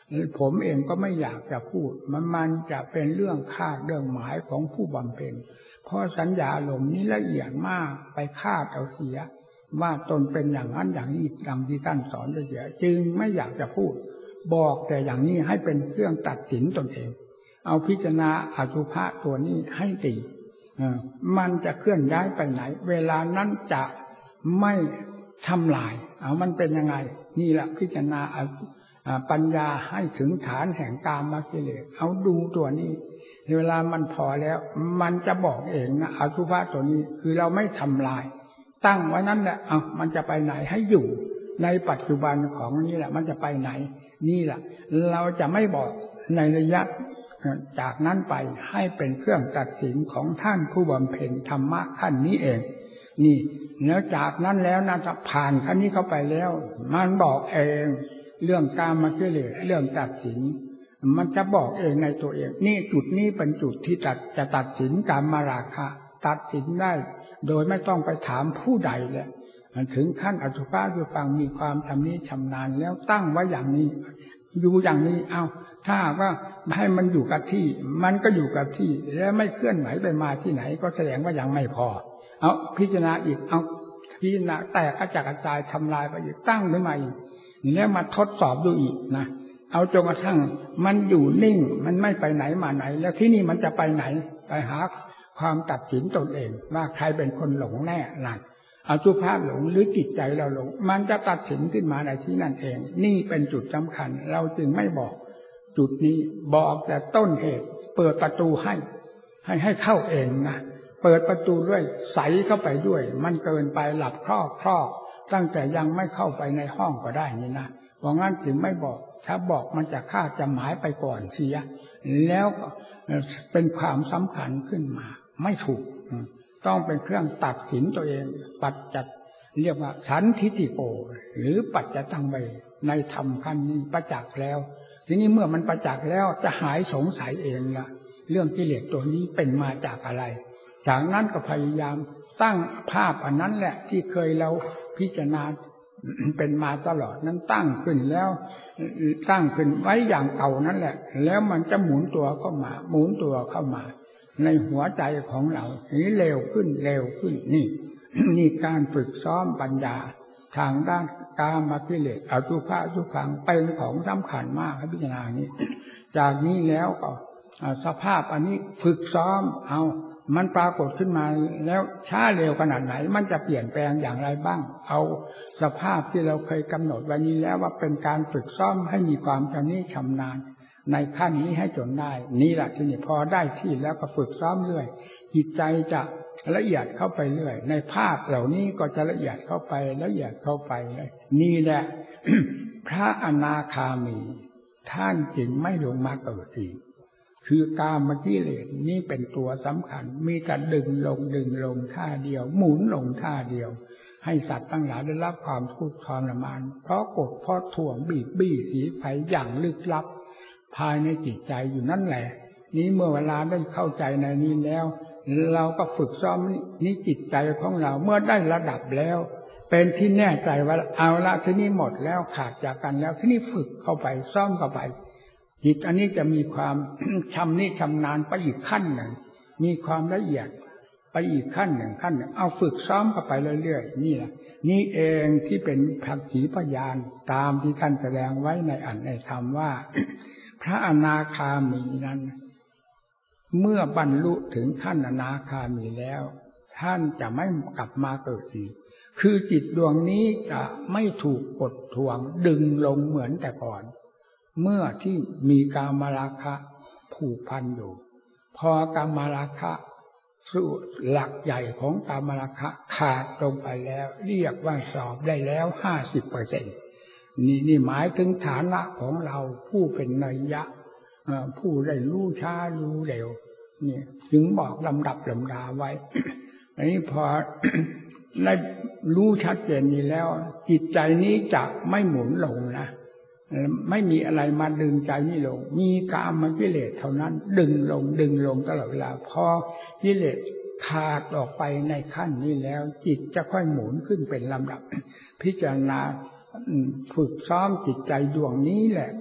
ผมเองก็ไม่อยากจะพูดมันมันจะเป็นเรื่องคาดเรื่องหมายของผู้บำเพ็ญเพราะสัญญาอารมณ์นี้ละเอียดมากไปคาดเอาเสียว่าตนเป็นอย่างนั้นอย่างนี้ดังที่ท่านสอนเสียจึงไม่อยากจะพูดบอกแต่อย่างนี้ให้เป็นเครื่องตัดสินตนเองเอาพิจารณาอสุภะตัวนี้ให้ตีมันจะเคลื่อนย้ายไปไหนเวลานั้นจะไม่ทำลายเอามันเป็นยังไงนี่แหละพิจารณาปัญญาให้ถึงฐานแห่งกามกิเลสเอาดูตัวนี้เวลามันพอแล้วมันจะบอกเองนะอสุภะตัวนี้คือเราไม่ทำลายตั้งไว้นั้นแหละเอามันจะไปไหนให้อยู่ในปัจจุบันของนี่แหละมันจะไปไหนนี่แหละเราจะไม่บอกในระยะจากนั้นไปให้เป็นเครื่องตัดสินของท่านผู้บำเพ็ญธรรมะขั้นนี้เองนี่แล้วจากนั้นแล้วนะถ้าผ่านขั้นนี้เข้าไปแล้วมันบอกเองเรื่องกามกิเลสเรื่องตัดสินมันจะบอกเองในตัวเองนี่จุดนี้เป็นจุดที่ตัดจะตัดสินกามราคะตัดสินได้โดยไม่ต้องไปถามผู้ใดเลยถึงขั้นอสุภะคือฟังมีความชำนิชำนาญแล้วตั้งไว้อย่างนี้อยู่อย่างนี้เอาถ้าว่าให้มันอยู่กับที่มันก็อยู่กับที่แล้วไม่เคลื่อนไหวไปมาที่ไหนก็แสดงว่ายังไม่พอเอาพิจารณาอีกเอาพิจารณาแตกกระจัดกระจายทำลายไปอีกตั้งขึ้นมาอีกนี่แล้วมาทดสอบดูอีกนะเอาจนกระทั่งมันอยู่นิ่งมันไม่ไปไหนมาไหนแล้วที่นี่มันจะไปไหนไปหาความตัดสินตนเองว่าใครเป็นคนหลงแน่นั่นอสุภะหลงหรือจิตใจเราหลงมันจะตัดสินขึ้นมาในที่นั่นเองนี่เป็นจุดสำคัญเราจึงไม่บอกจุดนี้บอกแต่ต้นเหตุเปิดประตูให้ให้ให้เข้าเองนะเปิดประตูด้วยใสเข้าไปด้วยมันเกินไปหลับครอบครอบตั้งแต่ยังไม่เข้าไปในห้องก็ได้นี่นะเพราะงั้นจึงไม่บอกถ้าบอกมันจะคาดจะหมายไปก่อนเสียแล้วเป็นความสำคัญขึ้นมาไม่ถูกต้องเป็นเครื่องตัดสินตัวเองปัจจัตเรียกว่าสันทิฏฐิโกหรือปัจจตังเวในธรรมขั้นนี้ประจักษ์แล้วทีนี้เมื่อมันประจักษ์แล้วจะหายสงสัยเองละเรื่องกิเลสตัวนี้เป็นมาจากอะไรจากนั้นก็พยายามตั้งภาพอันนั้นแหละที่เคยเราพิจารณาเป็นมาตลอดนั้นตั้งขึ้นแล้วตั้งขึ้นไว้อย่างเก่านั่นแหละแล้วมันจะหมุนตัวเข้ามาหมุนตัวเข้ามาในหัวใจของเรานี้เร็วขึ้นเร็วขึ้นนี่ นี่การฝึกซ้อมปัญญาทางด้านกามกิเลสอสุภะสุขังเป็นของสำคัญมากให้พิจารณานี้ จากนี้แล้วก็สภาพอันนี้ฝึกซ้อมเอามันปรากฏขึ้นมาแล้วช้าเร็วขนาดไหนมันจะเปลี่ยนแปลงอย่างไรบ้างเอาสภาพที่เราเคยกำหนดไว้นี้แล้วว่าเป็นการฝึกซ้อมให้มีความชำนิชำนาญในขั้นนี้ให้จนได้นี่แหละที่นี่พอได้ที่แล้วก็ฝึกซ้อมเรื่อยจิตใจจะละเอียดเข้าไปเรื่อยในภาพเหล่านี้ก็จะละเอียดเข้าไปละเอียดเข้าไปเลยนี่แหละ พระอนาคามีท่านจึงไม่ลงมาเกิดอีกคือกามกิเลสนี่เป็นตัวสำคัญมีแต่ดึงลงดึงลงท่าเดียวหมุนลงท่าเดียวให้สัตว์ทั้งหลายได้รับความทุกข์ทรมานเพราะกดเพราะถ่วงบีบบี้สีไฟอย่างลึกลับภายในจิตใจอยู่นั่นแหละนี้เมื่อเวลาได้เข้าใจในนี้แล้วเราก็ฝึกซ้อมนี้จิตใจของเราเมื่อได้ระดับแล้วเป็นที่แน่ใจว่าเอาละที่นี่หมดแล้วขาดจากกันแล้วที่นี่ฝึกเข้าไปซ้อมเข้าไปจิตอันนี้จะมีความ ชำนิชำนาญไปอีกขั้นหนึ่งมีความละเอียดไปอีกขั้นหนึ่งขั้นหนึ่งเอาฝึกซ้อมเข้าไปเรื่อยๆนี่แหละนี่เองที่เป็นภักขีพยานตามที่ท่านแสดงไว้ในอัตถธรรมว่า พระอนาคามีนั้นเมื่อบรรลุถึงขั้นอนาคามีแล้วท่านจะไม่กลับมาเกิดอีกคือจิตดวงนี้จะไม่ถูกกดทวงดึงลงเหมือนแต่ก่อนเมื่อที่มีกามราคะผูกพันอยู่พอกามราคะสู่หลักใหญ่ของกามราคะขาดลงไปแล้วเรียกว่าสอบได้แล้วห้าสิบเปอร์เซ็นต์นี่นี่หมายถึงฐานะของเราผู้เป็นนัยยะผู้ได้รู้ช้ารู้เร็วนี่จึงบอกลำดับลำดาไว้ อันนี้พอ ได้รู้ชัดเจนนี้แล้วจิตใจนี้จะไม่หมุนลงนะไม่มีอะไรมาดึงใจนี้ลงมีกามกิเลสเท่านั้นดึงลงดึงลงตลอดเวลาพอกิเลสขาดออกไปในขั้นนี้แล้วจิตจะค่อยหมุนขึ้นเป็นลำดับ พิจารณาฝึกซ้อมจิตใจดวงนี้แหละ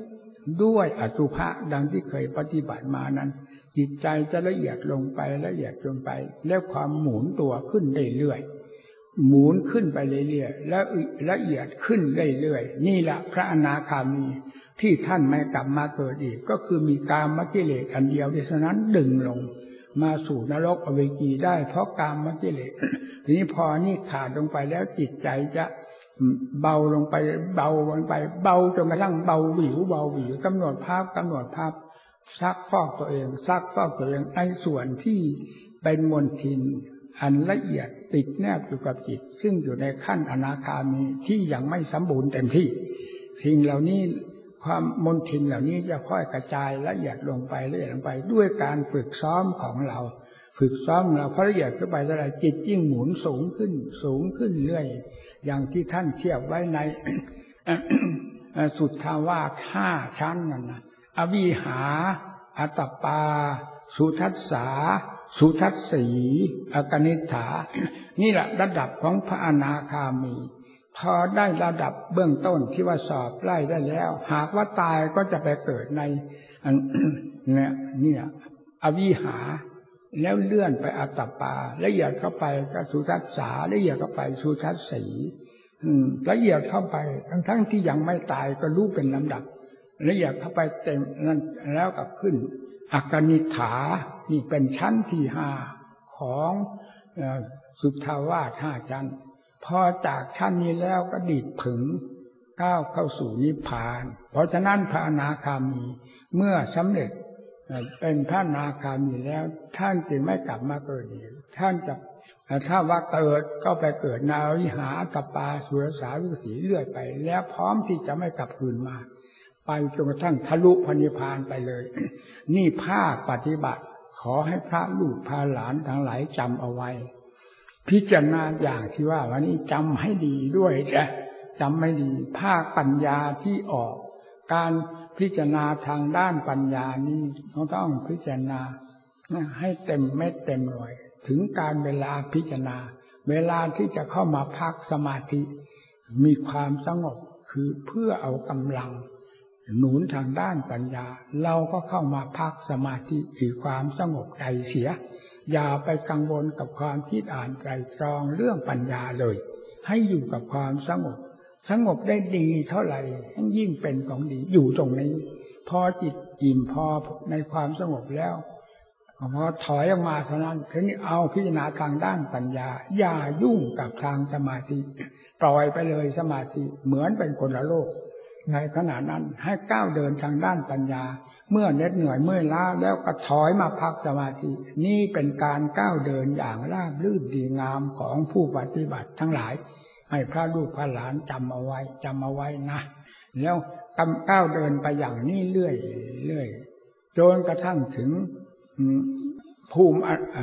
ด้วยอสุภะดังที่เคยปฏิบัติมานั้นจิตใจจะละเอียดลงไปละเอียดลงไปแล้วความหมุนตัวขึ้นเรื่อยๆหมุนขึ้นไปเรื่อยๆแล้วละเอียดขึ้นเรื่อยๆนี่แหละพระอนาคามีที่ท่านไม่กลับมาเกิดอีกก็คือมีกามกิเลสอันเดียวฉะนั้นดึงลงมาสู่นรกอเวจีได้เพราะกามกิเลสทีนี้พอนี่ขาดลงไปแล้วจิตใจจะเบาลงไปเบาลงไปเบาจนกระทั่งเบาหวิวเบาหวิวกำหนดภาพกำหนดภาพซักฟอกตัวเองซักฟอกตัวเองในส่วนที่เป็นมลทินอันละเอียดติดแนบอยู่กับจิตซึ่งอยู่ในขั้นอนาคามีที่ยังไม่สมบูรณ์เต็มที่สิ่งเหล่านี้ความมลทินเหล่านี้จะค่อยกระจายละเอียดลงไปละเอียดลงไปด้วยการฝึกซ้อมของเราฝึกซ้อมเราพอละเอียดขึ้นไปเท่าไหร่จิตยิ่งหมุนสูงขึ้นสูงขึ้นเรื่อยอย่างที่ท่านเทียบไว้ใน สุทธาวาสห้าชั้นนั่นนะอวิหาอัตตปาสุทัสสาสุทัสสีอกนิษฐานี่แหละระดับของพระอนาคามีพอได้ระดับเบื้องต้นที่ว่าสอบไล่ได้แล้วหากว่าตายก็จะไปเกิดในเนี่ยเนี่ยอวิหาแล้วเลื่อนไปอัตตปาละเอียดเข้าไปก็สุทัสสาละเอียดเข้าไปสุทัสสีละเอียดเข้าไปทั้งทั้งที่ยังไม่ตายก็รู้เป็นลำดับละเอียดเข้าไปเต็มนั้นแล้วก็ขึ้นอกนิษฐานี่เป็นชั้นที่ห้าของสุทธาวาสห้าชั้นพอจากชั้นนี้แล้วก็ดีดผึ่งก้าวเข้าสู่นิพพานเพราะฉะนั้นพระอนาคามีเมื่อสำเร็จเป็นพระอนาคามีแล้วท่านจึงไม่กลับมาเกิดอีกท่านจะถ้าว่าเกิดก็ไปเกิดนาวิหาอัตตปาสุรสาวิสีเรื่อยไปแล้วพร้อมที่จะไม่กลับคืนมาไปจนกระทั่งทะลุพระนิพพานไปเลยนี่ภาคปฏิบัติขอให้พระลูกพระหลานทั้งหลายจำเอาไว้พิจารณาอย่างที่ว่าวันนี้จำให้ดีด้วยนะจำไม่ดีภาคปัญญาที่ออกการพิจารณาทางด้านปัญญานี้เราต้องพิจารณาให้เต็มเม็ดเต็มหน่วยถึงการเวลาพิจารณาเวลาที่จะเข้ามาพักสมาธิมีความสงบคือเพื่อเอากำลังหนุนทางด้านปัญญาเราก็เข้ามาพักสมาธิคือความสงบใจเสียอย่าไปกังวลกับความคิดอ่านไตรตรองเรื่องปัญญาเลยให้อยู่กับความสงบสงบได้ดีเท่าไหร่ยิ่งเป็นของดีอยู่ตรงนี้พอจิตอิ่มพอในความสงบแล้วพอถอยออกมาเท่านั้นทีนี้เอาพิจารณาทางด้านปัญญาอย่ายุ่งกับทางสมาธิปล่อยไปเลยสมาธิเหมือนเป็นคนละโลกในขณะนั้นให้ก้าวเดินทางด้านปัญญาเมื่อเหน็ดเหนื่อยเมื่อยล้าแล้วก็ถอยมาพักสมาธินี่เป็นการก้าวเดินอย่างราบรื่นดีงามของผู้ปฏิบัติทั้งหลายให้พระลูกพระหลานจำเอาไว้จำเอาไว้นะแล้วก้าวเดินไปอย่างนี้เรื่อยเรื่อยจนกระทั่งถึงภูมิ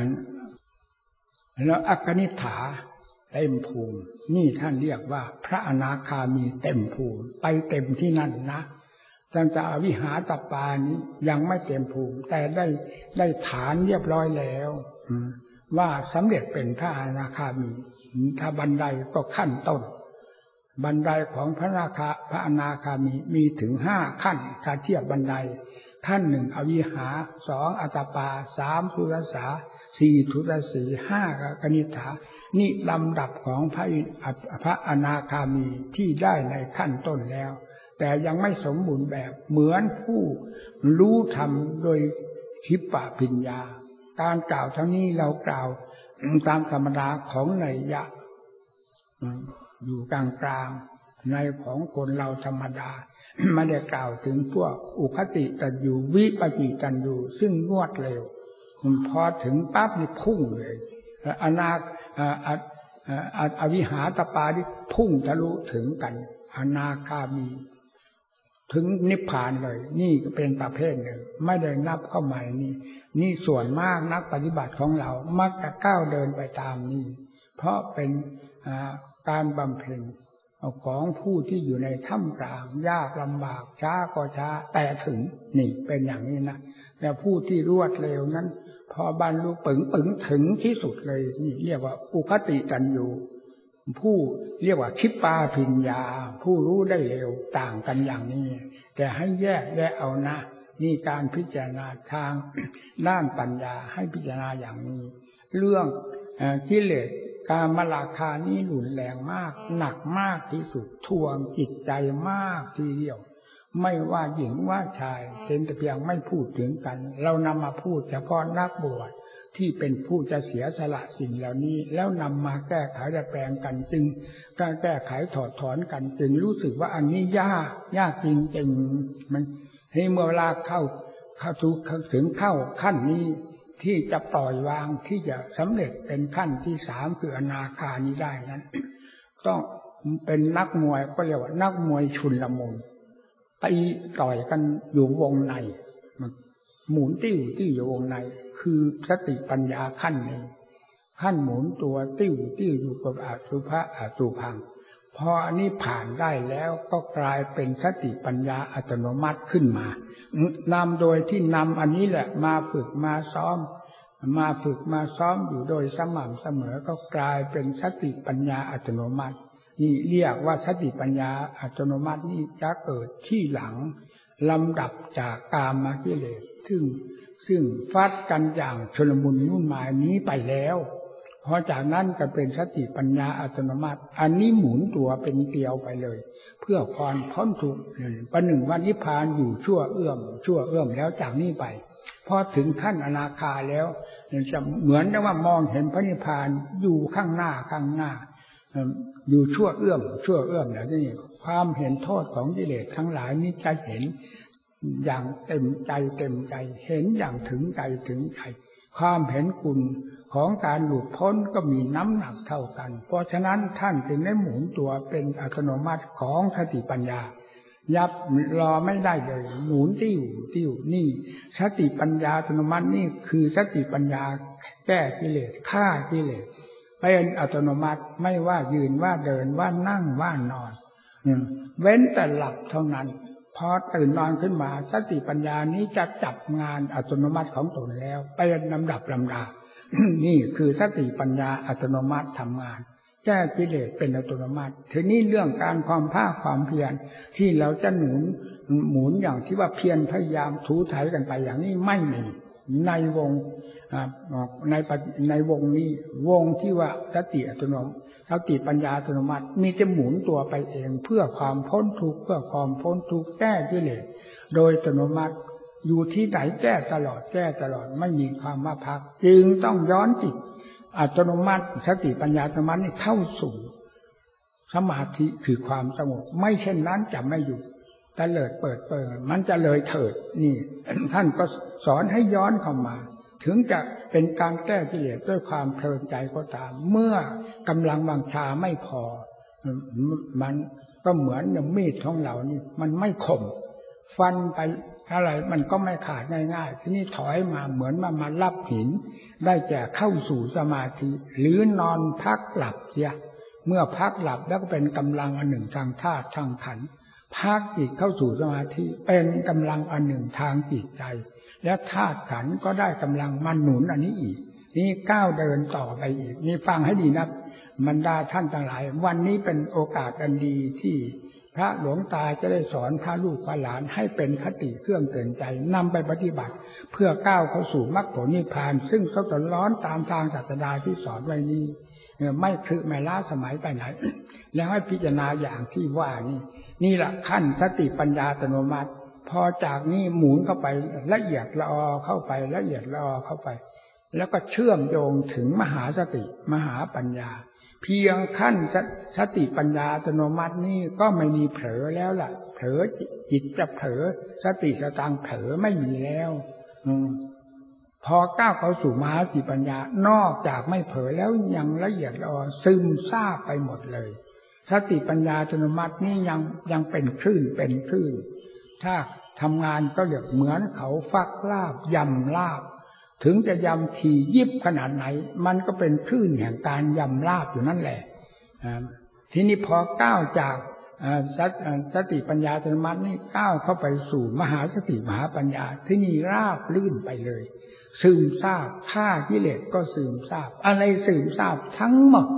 แล้วอกนิษฐาเต็มภูมินี่ท่านเรียกว่าพระอนาคามีเต็มภูมิไปเต็มที่นั่นนะตั้งแต่วิหาตปานี้ยังไม่เต็มภูมิแต่ได้ได้ฐานเรียบร้อยแล้วว่าสำเร็จเป็นพระอนาคามีถ้าบันไดก็ขั้นต้นบันไดของพระนาคาพระอนาคามีมีถึงห้าขั้นถ้าเทียบบันไดขั้นหนึ่งอวิหาสองอัตตปาสามสุทัสสาสี่ทุตสีห้ากนิษฐานี่ลำดับของพระพระอนาคามีที่ได้ในขั้นต้นแล้วแต่ยังไม่สมบูรณ์แบบเหมือนผู้รู้ธรรมโดยทิพปปัญญาการกล่าวทั้งนี้เรากล่าวตามธรรมดาของนัยยะอยู่กลางๆในของคนเราธรรมดาไม่ได้กล่าวถึงพวกอุคติตันยูวิปจิตันยูซึ่งงวดเร็วพอถึงปั๊บนี่พุ่งเลยอนาอวิหาตปาที่พุ่งทะลุถึงกันอนาคามีถึงนิพพานเลยนี่ก็เป็นประเภทหนึ่งไม่ได้นับเข้ามานี่นี่ส่วนมากนักปฏิบัติของเรามักจะก้าวเดินไปตามนี้เพราะเป็นการบำเพ็ญของผู้ที่อยู่ในถ้ำกลางยากลำบากช้าก็ช้าแต่ถึงนี่เป็นอย่างนี้นะแต่ผู้ที่รวดเร็วนั้นพอบรรลุปึงปึงถึงที่สุดเลยนี่เรียกว่าอุคติตันยูผู้เรียกว่าคิปปาภิญญาผู้รู้ได้เร็วต่างกันอย่างนี้แต่ให้แยกแยะเอานะนี่การพิจารณาทางด้านปัญญาให้พิจารณาอย่างนี้เรื่องกิเลสกามราคะนี้รุนแรงมากหนักมากที่สุดทวงจิตใจมากทีเดียวไม่ว่าหญิงว่าชายเป็นแต่เพียงไม่พูดถึงกันเรานำมาพูดเฉพาะนักบวชที่เป็นผู้จะเสียสละสิ่งเหล่านี้แล้วนำมาแก้ไขดัดแปลงกันจึงการแก้ไขถอดถอนกันจึงรู้สึกว่าอันนี้ยากยากจริงๆมันให้เมื่อเวลาเข้าเข้าถึงเข้าขั้นนี้ที่จะปล่อยวางที่จะสำเร็จเป็นขั้นที่สามคืออนาคานี้ได้นั้นต้องเป็นนักมวยก็เรียกว่านักมวยชุลมุนตีต่อยกันอยู่วงในหมุนติ้วติ้วอยู่วงในคือสติปัญญาขั้นนี้ขั้นหมุนตัวติ้วติ้วอยู่กับอสุภะอสุภังพออันนี้ผ่านได้แล้วก็กลายเป็นสติปัญญาอัตโนมัติขึ้นมานำโดยที่นำอันนี้แหละมาฝึกมาซ้อมมาฝึกมาซ้อมอยู่โดยสม่ำเสมอก็กลายเป็นสติปัญญาอัตโนมัตินี่เรียกว่าสติปัญญาอัตโนมัตินี่จะเกิดที่หลังลำดับจากกามกิเลสซึ่งซึ่งฟัดกันอย่างชลมุนวุ่นวายนี้ไปแล้วพอจากนั้นก็เป็นสติปัญญาอัตโนมัติอันนี้หมุนตัวเป็นเกลียวไปเลยเพื่อความพ้นทุกข์ประหนึ่งว่านิพพานอยู่ชั่วเอื้อมชั่วเอื้อมแล้วจากนี้ไปพอถึงขั้นอนาคาแล้วจะเหมือนว่ามองเห็นพระนิพพานอยู่ข้างหน้าข้างหน้าอยู่ชั่วเอื้อมชั่วเอื้อมแล้วนี่ความเห็นโทษของกิเลสทั้งหลายนี้จะเห็นอย่างเต็มใจเต็มใจเห็นอย่างถึงใจถึงใจความเห็นคุณของการหลุดพ้นก็มีน้ำหนักเท่ากันเพราะฉะนั้นท่านจึงได้หมุนตัวเป็นอัตโนมัติของสติปัญญายับรอไม่ได้เลยหมุนติ้วติ้วนี่สติปัญญาอัตโนมัตินี่คือสติปัญญาแก้กิเลสฆ่ากิเลสเป็นอัตโนมัติไม่ว่ายืนว่าเดินว่านั่งว่านอนเว้นแต่หลับเท่านั้นพอตื่นนอนขึ้นมาสติปัญญานี้จะจับงานอัตโนมัติของตนแล้วเป็นลำดับลำดา นี่คือสติปัญญาอัตโนมัติทำงานแก้กิเลสเป็นอัตโนมัติทีนี้เรื่องการความภาคความเพียรที่เราจะหนุนหมุนอย่างที่ว่าเพียรพยายามถูไถกันไปอย่างนี้ไม่มีในวงในในวงนี้วงที่ว่าสติอัตโนมัติสติปัญญาอัตโนมัติมีจะหมุนตัวไปเองเพื่อความพ้นทุกข์เพื่อความพ้นทุกข์แก้กิเลสโดยอัตโนมัติอยู่ที่ไหนแก้ตลอดแก้ตลอดไม่มีความมาพักจึงต้องย้อนจิตอัตโนมัติสติปัญญาอัตโนมัตินี่เข้าสู่สมาธิคือความสงบไม่เช่นนั้นจะไม่อยู่ตะเลิดเปิดเปิงมันจะเลยเถิดนี่ท่านก็สอนให้ย้อนเข้ามาถึงจะเป็นการแก้กิเลสด้วยความเพลินใจก็ตามเมื่อกำลังวังชาไม่พอมันก็เหมือนมีดของเรานี่มันไม่คมฟันไปอะไรมันก็ไม่ขาดง่ายๆที่นี่ถอยมาเหมือนมามารับหินได้แก่เข้าสู่สมาธิหรือนอนพักหลับเสียเมื่อพักหลับแล้วก็เป็นกำลังอันหนึ่งทางธาตุทางขันธ์พักจิตเข้าสู่สมาธิเป็นกำลังอันหนึ่งทางจิตใจและธาตุขันธ์ก็ได้กำลังมาหนุนอันนี้อีกนี่ก้าวเดินต่อไปอีกนี่ฟังให้ดีนะบรรดาท่านทั้งหลายวันนี้เป็นโอกาสอันดีที่พระหลวงตาจะได้สอนพระลูกพระหลานให้เป็นคติเครื่องเตือนใจนำไปปฏิบัติเพื่อก้าวเข้าสู่มรรคผลนิพพานซึ่งเขาตร้อนตามทางศาสดาที่สอนไว้นี้ไม่คลึไม่ล้าสมัยไปไหน แล้วให้พิจารณาอย่างที่ว่านี่นี่แหละขั้นสติปัญญาอัตโนมัติพอจากนี้หมุนเข้าไปละเอียดละออเข้าไปละเอียดละออเข้าไปแล้วก็เชื่อมโยงถึงมหาสติมหาปัญญาเพียงขั้นสติปัญญาอัตโนมัตินี่ก็ไม่มีเผลอแล้วล่ะเผลอจิตจะเผลอสติสตังเผลอไม่มีแล้วพอก้าวเข้าสู่มหาสติปัญญานอกจากไม่เผลอแล้วยังละเอียดละออซึมซาบไปหมดเลยสติปัญญาอัตโนมัตินี่ยังยังเป็นคลื่นเป็นคลื่นถ้าทำงานก็เรียกเหมือนเขาฟักลาบยำลาบถึงจะยำถี่ยิบขนาดไหนมันก็เป็นคลื่นแห่งการยำลาบอยู่นั่นแหละทีนี้พอก้าวจากสติปัญญาอัตโนมัตินี่ก้าวเข้าไปสู่มหาสติมหาปัญญาที่นี่ราบลื่นไปเลยซึมซาบฆ่ากิเลสก็ซึมซาบอะไรซึมซาบทั้งหมด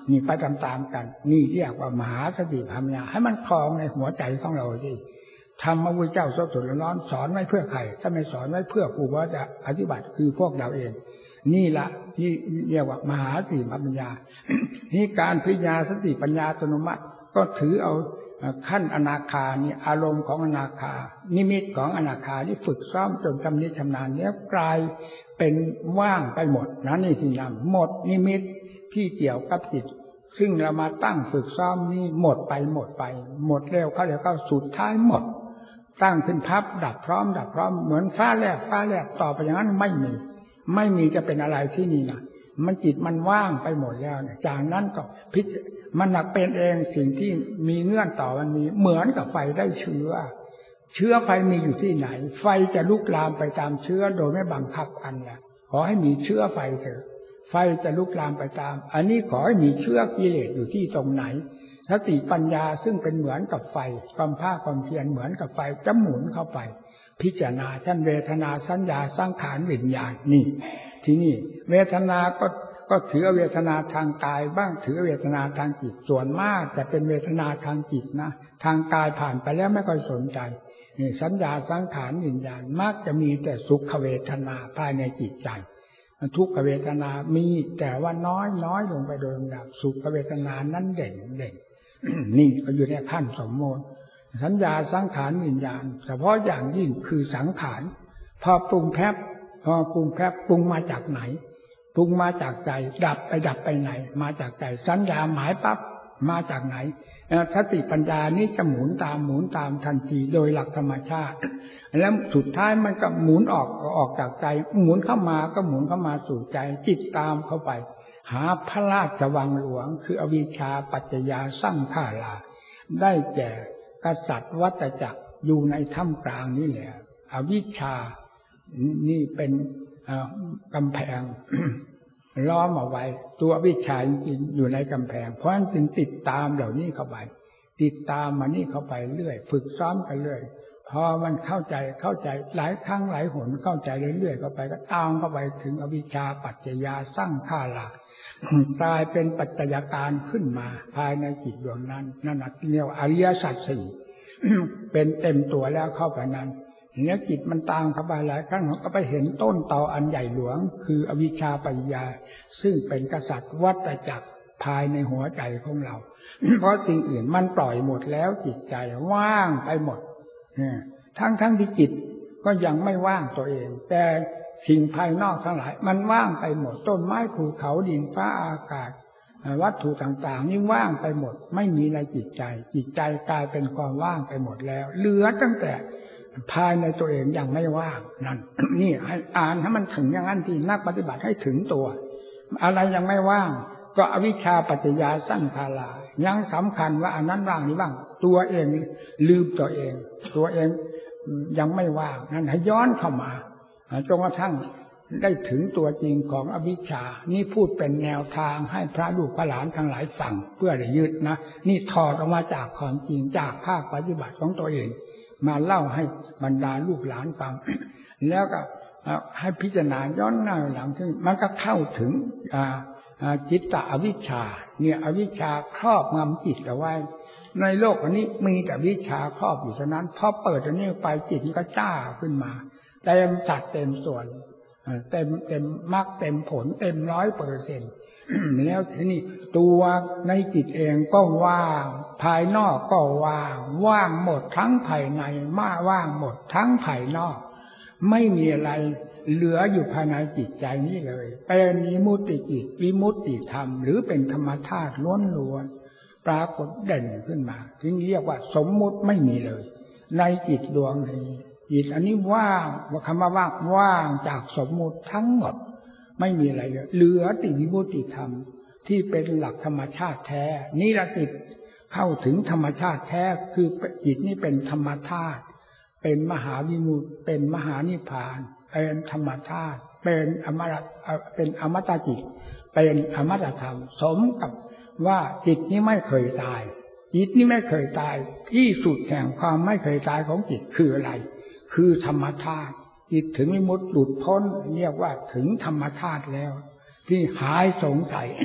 นี่ไปตามๆกันนี่เรียกว่ามหาสติปัญญาให้มันคลองในหัวใจของเราสิธรรมพระพุทธเจ้าสดสดร้อนสอนไว้เพื่อใครถ้าไม่สอนไว้เพื่อผู้ว่าจะปฏิบัติคือพวกเราเองนี่ละที่เรียกว่ามหาสติปัญญานี่การพิจารณาสติปัญญาอัตโนมัติก็ถือเอาขั้นอนาคานี่อารมณ์ของอนาคานิมิตของอนาคาที่ฝึกซ้อมจนชำนิชำนาญแล้วกลายเป็นว่างไปหมดนะนี่สินำหมดนิมิตที่เกี่ยวกับจิตซึ่งเรามาตั้งฝึกซ้อมนี่หมดไปหมดไปหมดเร็วเขาเดี๋ยวก็สุดท้ายหมดตั้งขึ้นพับดับพร้อมดับพร้อมเหมือนฟ้าแลบฟ้าแลบต่อไปอย่างนั้นไม่มีไม่มีจะเป็นอะไรที่นี่นะมันจิตมันว่างไปหมดแล้วเนี่ยจากนั้นก็พิจมันหนักเป็นเองสิ่งที่มีเงื่อนต่อวันนี้เหมือนกับไฟได้เชื้อเชื้อไฟมีอยู่ที่ไหนไฟจะลุกลามไปตามเชื้อโดยไม่บังคับกันแหละขอให้มีเชื้อไฟเถอะไฟจะลุกลามไปตามอันนี้ขอให้มีเชื้อกิเลสอยู่ที่ตรงไหนสติปัญญาซึ่งเป็นเหมือนกับไฟความภาคความเพียรเหมือนกับไฟจะหมุนเข้าไปพิจารณาชั้นเวทนาสัญญาสังขารวิญญาณนี่ที่นี่เวทนาก็ก็ถือเวทนาทางกายบ้างถือเวทนาทางจิตส่วนมากจะเป็นเวทนาทางจิตนะทางกายผ่านไปแล้วไม่ค่อยสนใจนี่สัญญาสังขารวิญญาณมักจะมีแต่สุขเวทนาภายในจิตใจทุกขเวทนามีแต่ว่าน้อยน้อยลงไปโดยลำดับสุขเวทนานั้นเด่นเด่น นี่ก็อยู่ในขั้นสมมติสัญญาสังขารวิญญาณเฉพาะอย่างยิ่งคือสังขารพอปรุงแพบพอปรุงแพบปรุงมาจากไหนปรุงมาจากใจดับไปดับไปไหนมาจากใจสัญญาหมายปั๊บมาจากไหนสติปัญญานี้จะหมุนตามหมุนตามทันทีโดยหลักธรรมชาติแล้วสุดท้ายมันก็หมุนออกออกจากใจหมุนเข้ามาก็หมุนเข้ามาสู่ใจจิตตามเข้าไปหาพระราชวังหลวงคืออวิชชาปัจจยาสร้างฆาลาได้แก่กษัตริย์วัฏจักรอยู่ในถ้ำกลางนี่แหละอวิชชานี่เป็นกำแพง ล้อมเอาไว้ตัววิชาจริงๆอยู่ในกำแพงเพราะฉะนั้นจึงติดตามเหล่านี้เข้าไปติดตามมานี่เข้าไปเรื่อยฝึกซ้อมกันเรื่อยพอมันเข้าใจเข้าใจหลายครั้งหลายหนเข้าใจเรื่อยๆเข้าไปก็ตามเข้าไปถึงอวิชชาปัจจยาสร้างฆาลากลายเป็นปัจจัยการขึ้นมาภายในจิตดวงนั้นนั่นเรียกว่าอริยสัจสี่ เป็นเต็มตัวแล้วเข้าไปนั้นเนื้อจิตมันตามเข้าไปหลายครั้งก็ไปเห็นต้นตออันใหญ่หลวงคืออวิชชาปัจจยาซึ่งเป็นกษัตริย์วัฏจักรภายในหัวใจของเรา เพราะสิ่งอื่นมันปล่อยหมดแล้วจิตใจว่างไปหมดทั้งทั้งที่จิตก็ยังไม่ว่างตัวเองแต่สิ่งภายนอกทั้งหลายมันว่างไปหมดต้นไม้ภูเขาดินฟ้าอากาศวัตถุต่างๆนี่ว่างไปหมดไม่มีในจิตใจจิตใจกลายเป็นความว่างไปหมดแล้วเหลือตั้งแต่ภายในตัวเองยังไม่ว่างนั่น นี่ให้อ่านให้มันถึงอย่างนั้นที่นักปฏิบัติให้ถึงตัวอะไรยังไม่ว่างก็อวิชชาปัจจยาสร้างฆาลายังสำคัญว่าอันนั้นว่างนี้ว่างตัวเองลืมตัวเองตัวเองยังไม่ว่างนั่นให้ย้อนเข้ามาจนกระทั่งได้ถึงตัวจริงของอวิชชานี่พูดเป็นแนวทางให้พระลูกพระหลานทั้งหลายฟังเพื่อได้ยึดนะนี่ถอดออกมาจากความจริงจากภาคปฏิบัติของตัวเองมาเล่าให้บรรดาลูกหลานฟัง แล้วก็ให้พิจารณาย้อนหน้าหลังถึงมันก็เข้าถึงจิตตอวิชชาเนี่ยอวิชชาครอบงำจิตเอาไว้ในโลกอันนี้มีแต่วิชาครอบอยู่ฉะนั้นพอเปิดอันนี้ไปจิตมันก็จ้าขึ้นมาเต็มสัดเต็มส่วนเต็มเต็มมรรคเต็มผลเต็มร้อยเปอร์เซ็นต์แล้วทีนี้ตัวในจิตเองก็ว่างภายนอกก็ว่างว่างหมดทั้งภายในมาว่างหมดทั้งภายนอกไม่มีอะไรเหลืออยู่ภายในจิตใจนี้เลยเป็นวิมุตติจิตวิมุตติธรรมหรือเป็นธรรมธาตุล้วนๆปรากฏเด่นขึ้นมาถึงเรียกว่าสมมุติไม่มีเลยในจิตดวงนี้จิตอันนี้ว่างว่าคำว่าว่างว่างจากสมมุติทั้งหมดไม่มีอะไรเลยเหลือติวิมุตติธรรมที่เป็นหลักธรรมชาติแท้นี่ละจิตเข้าถึงธรรมชาติแท้คือจิตนี่เป็นธรรมธาตุเป็นมหาวิมุตติเป็นมหานิพพานเป็นธรรมธาตุเป็นอมตะเป็นอมตะจิตเป็นอมตะธรรมสมกับว่าจิตนี้ไม่เคยตายจิตนี้ไม่เคยตายที่สุดแห่งความไม่เคยตายของจิตคืออะไรคือธรรมธาตุจิตถึงวิมุตติหลุดพ้นเรียกว่าถึงธรรมธาตุแล้วที่หายสงสัย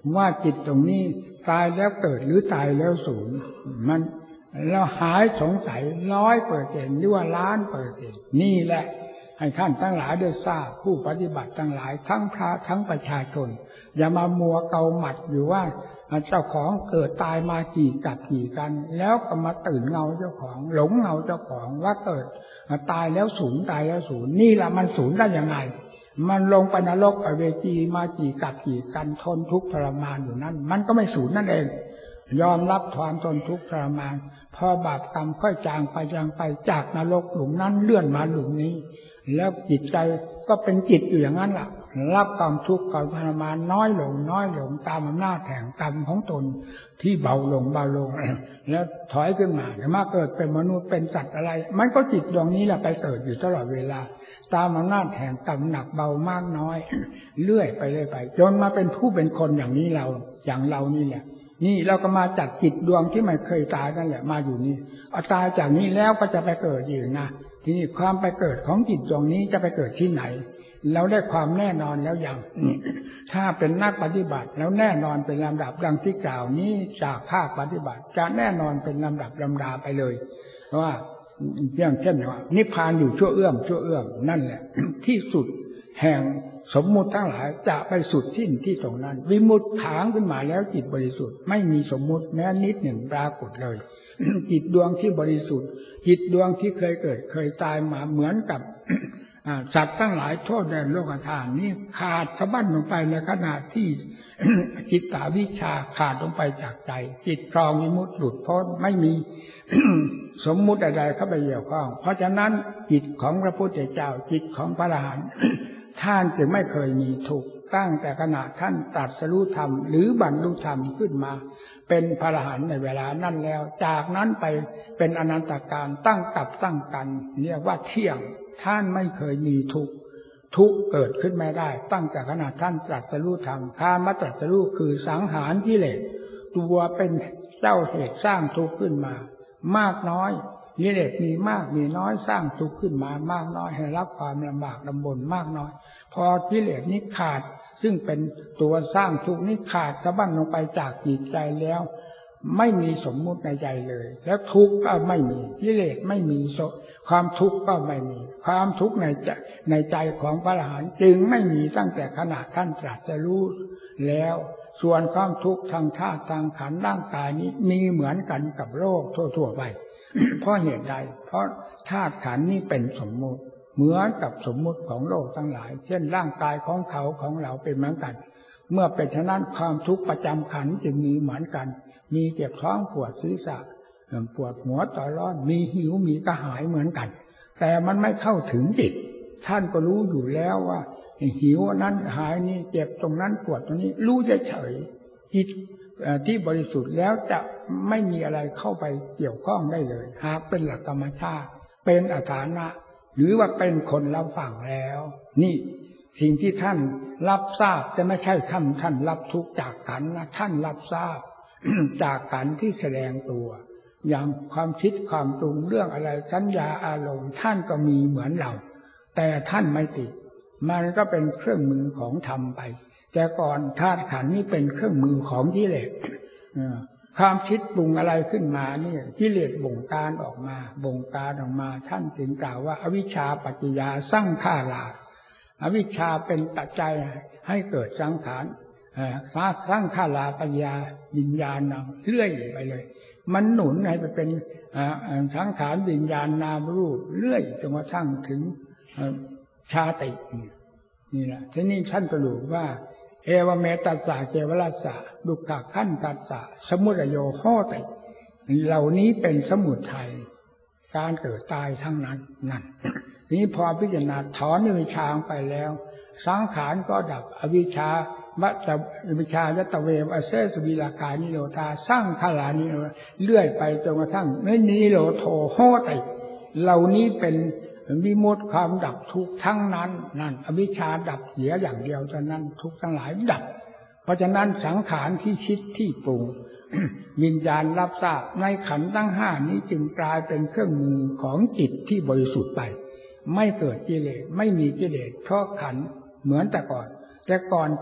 ว่าจิตตรงนี้ตายแล้วเกิดหรือตายแล้วสูญมันเราหายสงสัยร้อยเปอร์เซ็นต์หรือว่าล้านเปอร์เซ็นต์นี่แหละให้ท่านทั้งหลายได้ทราบผู้ปฏิบัติทั้งหลายทั้งพระทั้งประชาชนอย่ามามัวเกาหมัดอยู่ว่าเจ้าของเกิดตายมากี่กับกี่กันแล้วก็มาตื่นเงาเจ้าของหลงเงาเจ้าของว่าเกิดตายแล้วสูญตายแล้วสูญนี่แหละมันสูญได้ยังไงมันลงไปนรกอเวจีมากี่กับกี่กันทนทุกข์ทรมานอยู่นั่นมันก็ไม่สูญนั่นเองยอมรับความทนทุกข์ทรมานพอบาปกรรมค่อยจางไปจางไปจากนรกหลุมนั้นเลื่อนมาหลุมนี้แล้วจิตใจก็เป็นจิตอยู่อย่างนั้นล่ะรับความทุกข์ความทรมานน้อยลงน้อยลงตามอำนาจแห่งกรรมของตนที่เบาลงเบาลงแล้วถอยขึ้นมาแต่มาเกิดเป็นมนุษย์เป็นสัตว์อะไรมันก็จิตดวงนี้แหละไปเกิดอยู่ตลอดเวลาตามอำนาจแห่งกรรมหนักเบามากน้อยเลื่อยไปเรื่อยไปจนมาเป็นผู้เป็นคนอย่างนี้เราอย่างเรานี่แหละนี่เราก็มาจากจิตดวงที่ไม่เคยตายนั่นแหละมาอยู่นี่เอาตายจากนี้แล้วก็จะไปเกิดอีกนะทีนี้ความไปเกิดของจิตดวงนี้จะไปเกิดที่ไหนเราได้ความแน่นอนแล้วอย่างถ้าเป็นนักปฏิบัติแล้วแน่นอนเป็นลำดับดังที่กล่าวนี้จากภาคปฏิบัติจะแน่นอนเป็นลำดับลำดาไปเลยเพราะว่าอย่างเช่นว่านิพพานอยู่ชั่วเอื้อมชั่วเอื้อมนั่นแหละที่สุดแห่งสมมุติทั้งหลายจะไปสุดสิ้นที่ตรงนั้นวิมุตติผางขึ้นมาแล้วจิตบริสุทธิ์ไม่มีสมมุติแม้นิดหนึ่งปรากฏเลยจิตดวงที่บริสุทธิ์จิตดวงที่เคยเกิดเคยตายมาเหมือนกับสัตว์ทั้งหลายโทษในโลกธาตุนี้ขาดสะบั้นลงไปในขณะที่จิตตาวิชาขาดลงไปจากใจจิตครองวิมุตติหลุดพ้นไม่มี สมมุติใดๆเข้าไปเกี่ยวข้องเพราะฉะนั้นจิตของพระพุทธเจ้าจิตของพระอรหันต์ ท่านจึงไม่เคยมีทุกข์ตั้งแต่ขณะท่านตรัสรู้ธรรมหรือบรรลุธรรมขึ้นมาเป็นพระอรหันต์ในเวลานั้นแล้วจากนั้นไปเป็นอนันตการตั้งกับตั้งกันเรียกว่าเที่ยงท่านไม่เคยมีทุกข์ทุกข์เกิดขึ้นไม่ได้ตั้งแต่ขณะท่านตรัสรู้ธรรมการมาตรัสรู้คือสังหารกิเลสตัวเป็นเจ้าเหตุสร้างทุกข์ขึ้นมามากน้อยกิเลสมีมากมีน้อยสร้างทุกข์ขึ้นมามากน้อยให้รับความลำบากลำบนมากน้อยพอกิเลสนี้ขาดซึ่งเป็นตัวสร้างทุกข์นี้ขาดสะบั้นลงไปจากจิตใจแล้วไม่มีสมมุติในใจเลยแล้วทุกข์ก็ไม่มีกิเลสไม่มีความทุกข์ก็ไม่มีความทุกข์ในใจในใจของพระอรหันต์จึงไม่มีตั้งแต่ขณะท่านตรัสรู้แล้วส่วนความทุกข์ทางธาตุทางขันธ์ร่างกายนี้มีเหมือนกันกับโลกทั่วๆไป เพราะเหตุใดเพราะธาตุขันธ์นี้เป็นสมมุติเหมือนกับสมมุติของโลกทั้งหลายเช่นร่างกายของเขาของเราเป็นเหมือนกันเมื่อเป็นฉะนั้นความทุกข์ประจำขันธ์จึงมีเหมือนกันมีเจ็บท้องปวดศีรษะปวดหัวต่อร้อนมีหิวมีกระหายเหมือนกันแต่มันไม่เข้าถึงจิตท่านก็รู้อยู่แล้วว่าหิวนั้นหายนี่เจ็บตรงนั้นปวดตรงนี้รู้เฉยๆจิตที่บริสุทธิ์แล้วจะไม่มีอะไรเข้าไปเกี่ยวข้องได้เลยหากเป็นหลักธรรมชาติเป็นอฐานะหรือว่าเป็นคนรับฟังแล้วนี่สิ่งที่ท่านรับทราบแต่ไม่ใช่ท่านท่านรับทุกข์จากขันธ์นะท่านรับทราบ จากขันธ์ที่แสดงตัวอย่างความคิดความปรุงเรื่องอะไรสัญญาอารมณ์ท่านก็มีเหมือนเราแต่ท่านไม่ติดมันก็เป็นเครื่องมือของธรรมไปแต่ก่อนธาตุขันธ์นี้เป็นเครื่องมือของกิเลสความคิดปรุงอะไรขึ้นมานี่กิเลสบงการออกมาบงการออกมาท่านถึงกล่าวว่าอวิชชาปัจจยาสังขาราอวิชชาเป็นปัจจัยให้เกิดสังขารสังขาราปัญญาวิญญาณนำเรื่อยไปเลยมันหนุนให้ไปเป็นสังขารวิญญาณนามรูปเรื่อยจนกระทั่งถึงชาตินี่แหละทีนี้ท่านสรุปว่าเอวเมตัสสะเจวรัสสะดุขะขันธัสสะสมุทัยโยโหติเหล่านี้เป็นสมุทัยการเกิดตายทั้งนั้นนั่นนี้พอพิจารณาถอนอวิชชาไปแล้วสังขารก็ดับอวิชชาวัตวิชายตเวอเสสวิลาคานิโรธาสร้างขลานิเลื่อยไปจนกระทั่งนิโรโทโหติเหล่านี้เป็นวิมุตติความดับทุกข์ทั้งนั้นนั่นอวิชชาดับเสียอย่างเดียวเท่านั้นทุกข์ทั้งหลายดับเพราะฉะนั้นสังขารที่คิดที่ปรุง วิญญาณรับทราบในขันธ์ทั้งห้านี้จึงกลายเป็นเครื่องมือของจิตที่บริสุทธิ์ไปไม่เกิดกิเลสไม่มีกิเลสเพราะขันธ์เหมือนแต่ก่อนแต่ก่อน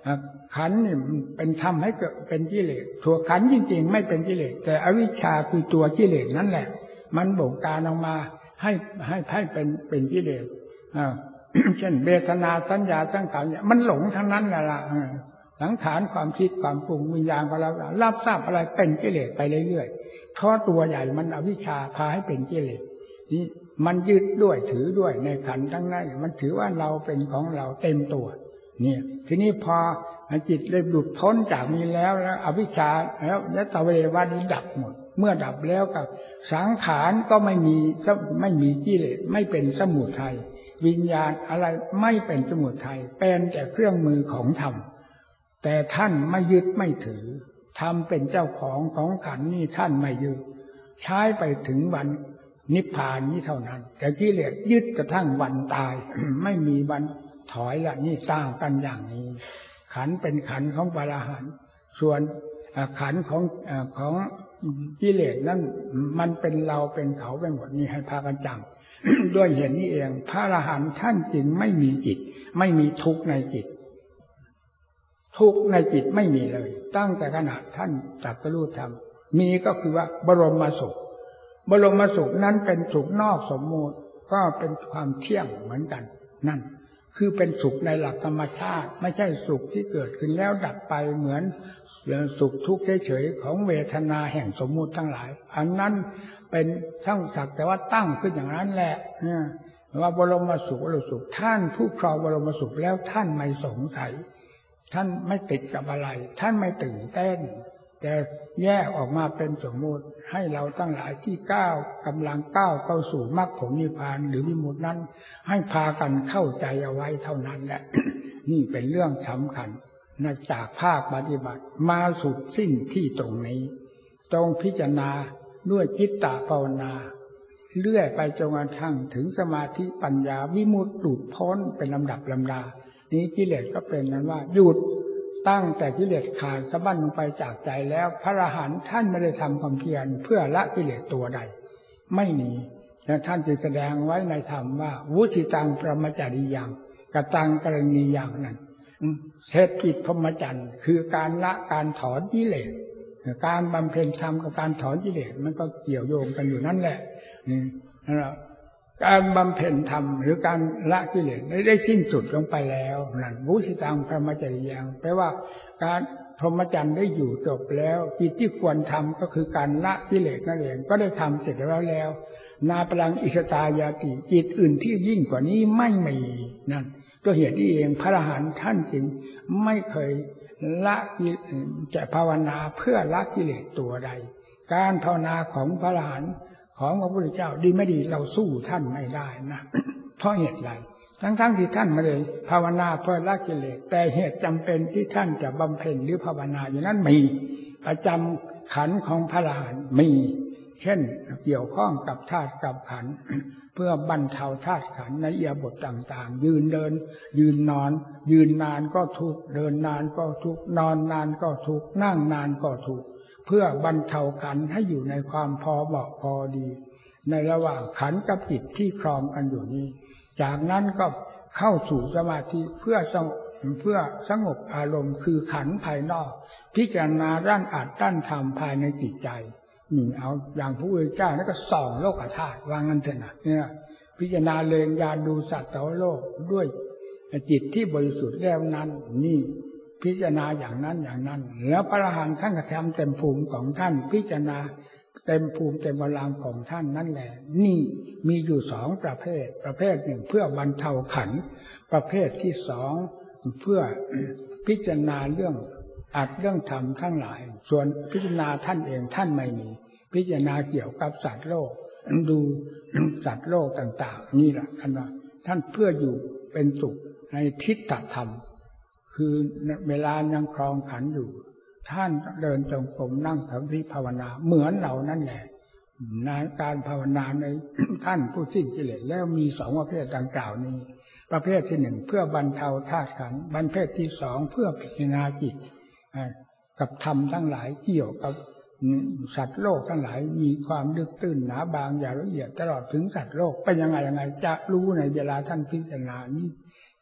ขันนี่เป็นทำให้เกิดเป็นกิเลสตัวขันจริงๆไม่เป็นกิเลสแต่อวิชชาคือตัวกิเลสนั่นแหละมันบงการออกมาให้ให้ให้เป็นเป็นกิเลสอ่า เช่นเวทนาสัญญาสังขารเนี่ยมันหลงทั้งนั้นแหละล่ะสังขารความคิดความปรุงวิญญาณของเรารับทราบอะไรเป็นกิเลสไปเรื่อยๆเพราะตัวใหญ่มันอวิชชาพาให้เป็นกิเลสนี่มันยึดด้วยถือด้วยในขันธ์ทั้งนั้นมันถือว่าเราเป็นของเราเต็มตัวเนี่ยทีนี้พอจิตเลยหลุดพ้นจากนี้แล้วแล้วอวิชชาแล้วยตเววานิดับหมดเมื่อดับแล้วกับสังขารก็ไม่มีไม่มีกิเลสไม่เป็นสมุทัยวิญญาณอะไรไม่เป็นสมุทัยเป็นแต่เครื่องมือของธรรมแต่ท่านไม่ยึดไม่ถือธรรมเป็นเจ้าของของขันธ์นี่ท่านไม่ยึดใช้ไปถึงวันนิพพานนี้เท่านั้นแต่กิเลสยึดกระทั่งวันตาย ไม่มีวันถอยละนี่ต่างกันอย่างนี้ขันธ์เป็นขันธ์ของพระอรหันต์ส่วนขันธ์ของของกิเลสนั้นมันเป็นเราเป็นเขาไปหมดนี่ให้พากันจำ ด้วยเหตุนี้เองพระอรหันต์ท่านจึงไม่มีจิตไม่มีทุกข์ในจิตทุกข์ในจิตไม่มีเลยตั้งแต่ขณะท่านตรัสรู้ธรรมมีก็คือว่าบรมสุขบรมสุขนั้นเป็นสุขนอกสมมุติก็เป็นความเที่ยงเหมือนกันนั่นคือเป็นสุขในหลักธรรมชาติไม่ใช่สุขที่เกิดขึ้นแล้วดับไปเหมือนสุขทุกข์เฉยๆของเวทนาแห่งสมมุติทั้งหลายอันนั้นเป็นทั้งสักแต่ว่าตั้งขึ้นอย่างนั้นแหละเนี่ยว่าบรมสุขบรมสุขท่านผู้ครองบรมสุขแล้วท่านไม่สงสัยท่านไม่ติดกับอะไรท่านไม่ตื่นเต้นแต่แยกออกมาเป็นสมมุติให้เราตั้งหลายที่ก้าวกำลังก้าวเข้าสู่มรรคผลนิพพานหรือวิมุตตินั้นให้พากันเข้าใจเอาไว้เท่านั้นแหละ นี่เป็นเรื่องสำคัญนะจากภาคปฏิบัติมาสุดสิ้นที่ตรงนี้ตรงพิจารณาด้วยจิตตภาวนาเรื่อยไปจนกระทั่งถึงสมาธิปัญญาวิมุตติหลุดพ้นเป็นลำดับลำดานี้กิเลสก็เป็นนั้นว่าหยุดตั้งแต่กิเลสขาดสะบั้นลงไปจากใจแล้วพระอรหันต์ท่านไม่ได้ทำความเพียรเพื่อละกิเลสตัวใดไม่มีและท่านจึงแสดงไว้ในธรรมว่าวุสิตังปรมจาริยังกตังกรณียังนั้นเศรษฐกิจพรหมจรรย์คือการละการถอนกิเลสการบำเพ็ญธรรมกับการถอนกิเลสมันก็เกี่ยวโยงกันอยู่นั่นแหละนี่การบำเพ็ญธรรมหรือการละกิเลสได้สิ้นสุดลงไปแล้วนั่นวุสิตังพรหมจริยังแปลว่าการพรหมจรรย์ได้อยู่จบแล้วกิจที่ควรทำก็คือการละกิเลสนั่นเองก็ได้ทำเสร็จแล้วแล้วนาปรังอิสตายาติกิจอื่นที่ยิ่งกว่านี้ไม่มีนั่นก็เหตุนี้เองพระอรหันต์ท่านจึงไม่เคยละจะภาวนาเพื่อละกิเลสตัวใดการภาวนาของพระอรหันต์ของพระพุทธเจ้าดีไม่ดีเราสู้ท่านไม่ได้นะเพราะเหตุไรทั้งๆที่ท่านไม่ได้ภาวนาเพื่อละกิเลสแต่เหตุจำเป็นที่ท่านจะบำเพ็ญหรือภาวนาอยู่นั้นมีประจำขันธ์ของพระอรหันต์มีเช่นเกี่ยวข้องกับธาตุกับขันธ์เพื่อบรรเทาธาตุขันธ์ในอิริยาบถต่างๆยืนเดินยืนนอนยืนนานก็ทุกข์เดินนานก็ทุกข์นอนนานก็ทุกข์นั่งนานก็ทุกข์เพื่อบรรเทาขันธ์ให้อยู่ในความพอเหมาะพอดีในระหว่างขันธ์กับจิตที่ครองกันอยู่นี้จากนั้นก็เข้าสู่สมาธิเพื่อสงบเพื่อสงบอารมณ์คือขันธ์ภายนอกพิจารณาด้านอัตด้านธรรมภายในจิตใจนี่เอาอย่างพระพุทธเจ้านั่นก็ส่องโลกธาตุวางงั้นเถอะนะเนี่ยพิจารณาเล็งญาณดูสัตว์โลกด้วยจิตที่บริสุทธิ์แล้วนั้นนี่พิจารณาอย่างนั้นอย่างนั้นแล้วพระอรหันต์ท่านก็ทำเต็มภูมิของท่านพิจารณาเต็มภูมิเต็มกำลังของท่านนั่นแหละนี่มีอยู่สองประเภทประเภทหนึ่งเพื่อบรรเทาขันธ์ประเภทที่สองเพื่อพิจารณาเรื่องอัดเรื่องธรรมทั้งหลายส่วนพิจารณาท่านเองท่านไม่มีพิจารณาเกี่ยวกับสัตว์โลกดูสัตว์โลกต่างๆนี่แหละท่านว่าท่านเพื่ออยู่เป็นสุขในทิฏฐธรรมคือเวลายังครองขันธ์อยู่ท่านเดินจงกรมนั่งสมาธิภาวนาเหมือนเรานั่นแหละในการภาวนาใน ท่านผู้สิ้นกิเลสแล้วมีสองประเภทดังกล่าวนี้ประเภทที่หนึ่งเพื่อบรรเทาธาตุขันธ์ประเภทที่สองเพื่อพิจารณาจิตกับธรรมทั้งหลายเกี่ยวกับสัตว์โลกทั้งหลายมีความลึกตื้นหนาบางอย่างละเอียดตลอดถึงสัตว์โลกเป็นยังไงยังไงจะรู้ในเวลาท่านพิจารณานี้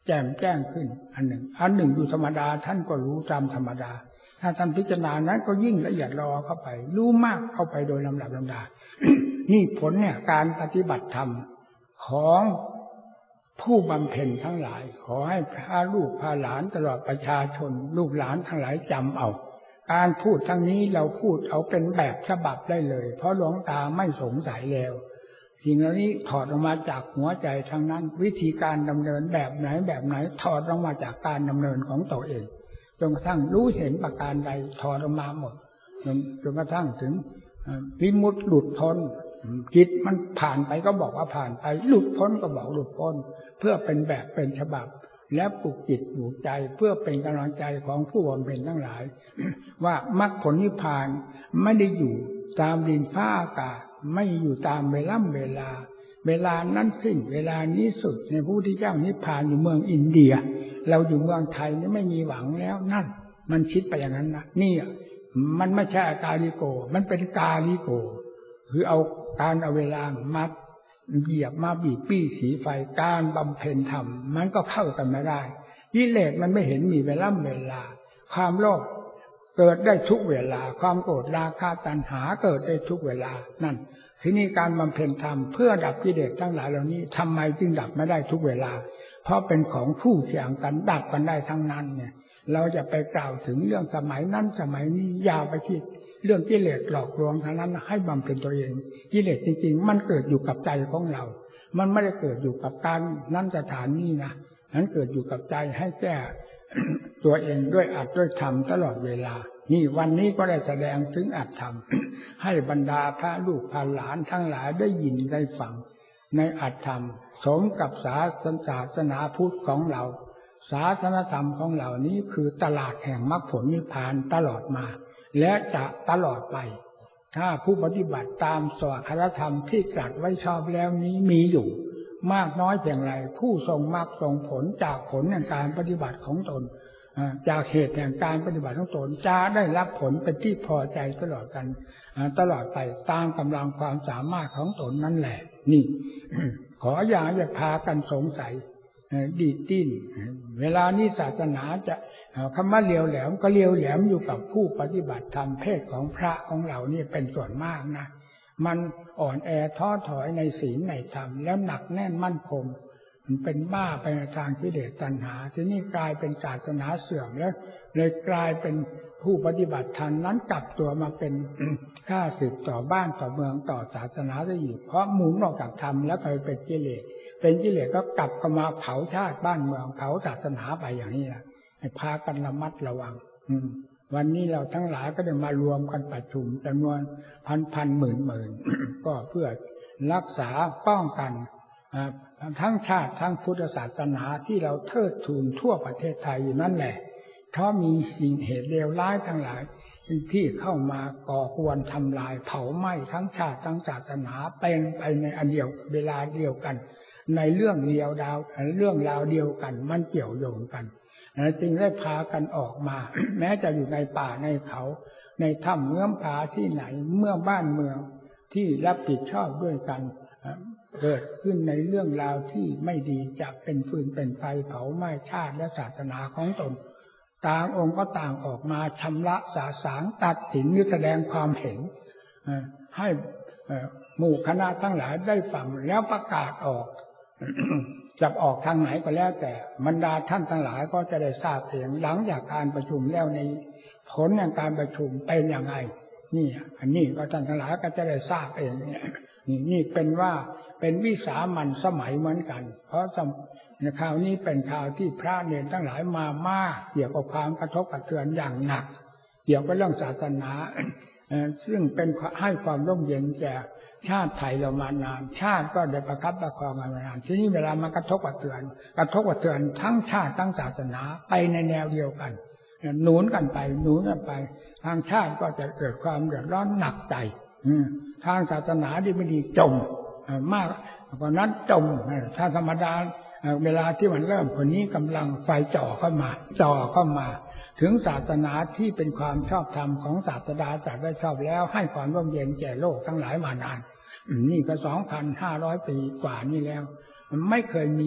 แจ่มแจ้งขึ้นอันหนึ่งอันหนึ่งอยู่ธรรมดาท่านก็รู้ตามธรรมดาถ้าท่านพิจารณานั้นก็ยิ่งละเอียดรอเข้าไปรู้มากเข้าไปโดยลำดับลำดา นี่ผลเนี่ยการปฏิบัติธรรมของผู้บำเพ็ญทั้งหลายขอให้พาลูกพาหลานตลอดประชาชนลูกหลานทั้งหลายจำเอาการพูดทั้งนี้เราพูดเอาเป็นแบบฉบับได้เลยเพราะหลวงตาไม่สงสัยแล้วสิ่งเหล่านี้ถอดออกมาจากหัวใจทั้งนั้นวิธีการดำเนินแบบไหนแบบไหนถอดออกมาจากการดำเนินของตัวเองจนกระทั่งรู้เห็นประการใดถอดออกมาหมดจนกระทั่งถึงวิมุตติหลุดพ้นจิตมันผ่านไปก็บอกว่าผ่านไปหลุดพ้นก็บอกหลุดพ้นเพื่อเป็นแบบเป็นฉบับและปลุกจิตปลุกใจเพื่อเป็นกำลังใจของผู้บำเพ็ญทั้งหลายว่ามรรคผลนิพพานไม่ได้อยู่ตามดินฟ้าอากาศไม่อยู่ตามเวลาเวลาเวลานั้นสิ้นเวลานี้สุดในพระพุทธเจ้านิพพานอยู่เมืองอินเดียเราอยู่เมืองไทยนี่ไม่มีหวังแล้วนั่นมันคิดไปอย่างนั้นนะนี่มันไม่ใช่กาลิโกมันเป็นกาลิโกคือเอาการเอาเวลามัดเหยียบมาบีบปี้สีไฟการบำเพ็ญธรรมมันก็เข้ากันไม่ได้กิเลสมันไม่เห็นมีเวลาเวลาความโลภเกิดได้ทุกเวลาความโกรธราคะตัณหาเกิดได้ทุกเวลานั่นทีนี้การบำเพ็ญธรรมเพื่อดับกิเลสทั้งหลายเหล่านี้ทำไมจึงดับไม่ได้ทุกเวลาเพราะเป็นของคู่เคียงกันดับกันได้ทั้งนั้นเนี่ยเราจะไปกล่าวถึงเรื่องสมัยนั้นสมัยนี้ยาวไปคิดเรื่องกิเลสหลอกลวงทั้งนั้นให้บำเพ็ญตัวเองกิเลสจริงๆมันเกิดอยู่กับใจของเรามันไม่ได้เกิดอยู่กับการนั้นสถานนี้นะนั้นเกิดอยู่กับใจให้แก้ ตัวเองด้วยอัดด้วยธรรมตลอดเวลานี่วันนี้ก็ได้แสดงถึงอัดธรรม ให้บรรดาพระลูกพระหลานทั้งหลายได้ยินได้ฟังในอัดธรรมสมกับศาสนาพุทธของเราศาสนธรรมของเรานี้คือตลาดแห่งมรรคผลนิพพานตลอดมาและจะตลอดไปถ้าผู้ปฏิบัติตามสวากธรรมที่ตรัสไว้ชอบแล้วนี้มีอยู่มากน้อยเพียงไรผู้ทรงมรรคทรงผลจากผลแห่งการปฏิบัติของตนจากเหตุแห่งการปฏิบัติของตนจะได้รับผลเป็นที่พอใจตลอดกันตลอดไปตามกำลังความสามารถของตนนั่นแหละนี่ ขออย่าอย่าพากันสงสัยดีดดิ้นเวลานี้ศาสนาจะคำว่าเลียวแหลมก็เลียวแหลมอยู่กับผู้ปฏิบัติธรรมเพศของพระของเรานี่เป็นส่วนมากนะมันอ่อนแอท้อถอยในศีลในธรรมแล้วหนักแน่นมั่นคงมันเป็นบ้าไปในทางกิเลสตัณหาทีนี้กลายเป็นศาสนาเสื่อมแล้วเลยกลายเป็นผู้ปฏิบัติธรรมนั้นกลับตัวมาเป็นข้าศึกต่อบ้านต่อเมืองต่อศาสนาได้อีกเพราะหมุนออกจากธรรมแล้วไปเป็นกิเลสเป็นกิเลสก็กลับเข้ามาเผาชาติบ้านเมืองเผาศาสนาไปอย่างนี้นะให้พากันระมัดระวังวันนี้เราทั้งหลายก็ได้มารวมกันประชุมจำนวนพันพันหมื่นหมื่น ก็เพื่อรักษาป้องกันทั้งชาติทั้งพุทธศาสนาที่เราเทิดทูนทั่วประเทศไทยอยู่นั่นแหละเพราะมีสิ่งเหตุเลวร้ายทั้งหลายที่เข้ามาก่อควรทำลายเผาไหม้ทั้งชาติทั้งศาสนาเป็นไปในอันเดียวเวลาเดียวกันในเรื่องเดียวดาวเรื่องราวเดียวกันมันเกี่ยวโยงกันจึงได้พากันออกมา แม้จะอยู่ในป่าในเขาในถ้ำเงื้อมผาที่ไหนเมื่อบ้านเมืองที่รับผิดชอบด้วยกันเกิดขึ้นในเรื่องราวที่ไม่ดีจะเป็นฟืนเป็นไฟเผาไหม้ชาติและศาสนาของตนต่างองค์ก็ต่างออกมาชำระสาสางตัดสินหรือแสดงความเห็นให้หมู่คณะทั้งหลายได้ฟังแล้วประกาศออก จะออกทางไหนก็แล้วแต่บรรดาท่านทั้งหลายก็จะได้ทราบเองหลังจากการประชุมแล้วในผลแห่งการประชุมเป็นอย่างไรนี่อันนี้ก็ท่านทั้งหลายก็จะได้ทราบเองนี่นี่เป็นว่าเป็นวิสามัญสมัยเหมือนกันเพราะในคราวนี้เป็นข่าวที่พระเนรทั้งหลายมามากเกี่ยวกับความกระทบกระเทือนอย่างหนักเกี่ยวกับเรื่องศาสนาซึ่งเป็นให้ความร่มเย็นแก่ชาติไทยเรามานานชาติก็ได้ประคับประคองมานานทีนี้เวลามากระทบกระเทือนกระทบกระเทือนทั้งชาติทั้งศาสนาไปในแนวเดียวกันหนุนกันไปหนุนกันไปทางชาติก็จะเกิดความเดือดร้อนหนักใจทางศาสนาที่ไม่ดีจมมากกว่านั้นจมถ้าธรรมดาเวลาที่มันเริ่มคนนี้กำลังไฟจ่อเข้ามาจ่อเข้ามาถึงศาสนาที่เป็นความชอบธรรมของศาสดาจัดไว้ชอบแล้วให้ความร่มเย็นแก่โลกทั้งหลายมานานนี่ก็ สองพันห้าร้อย ปีกว่านี่แล้วมันไม่เคยมี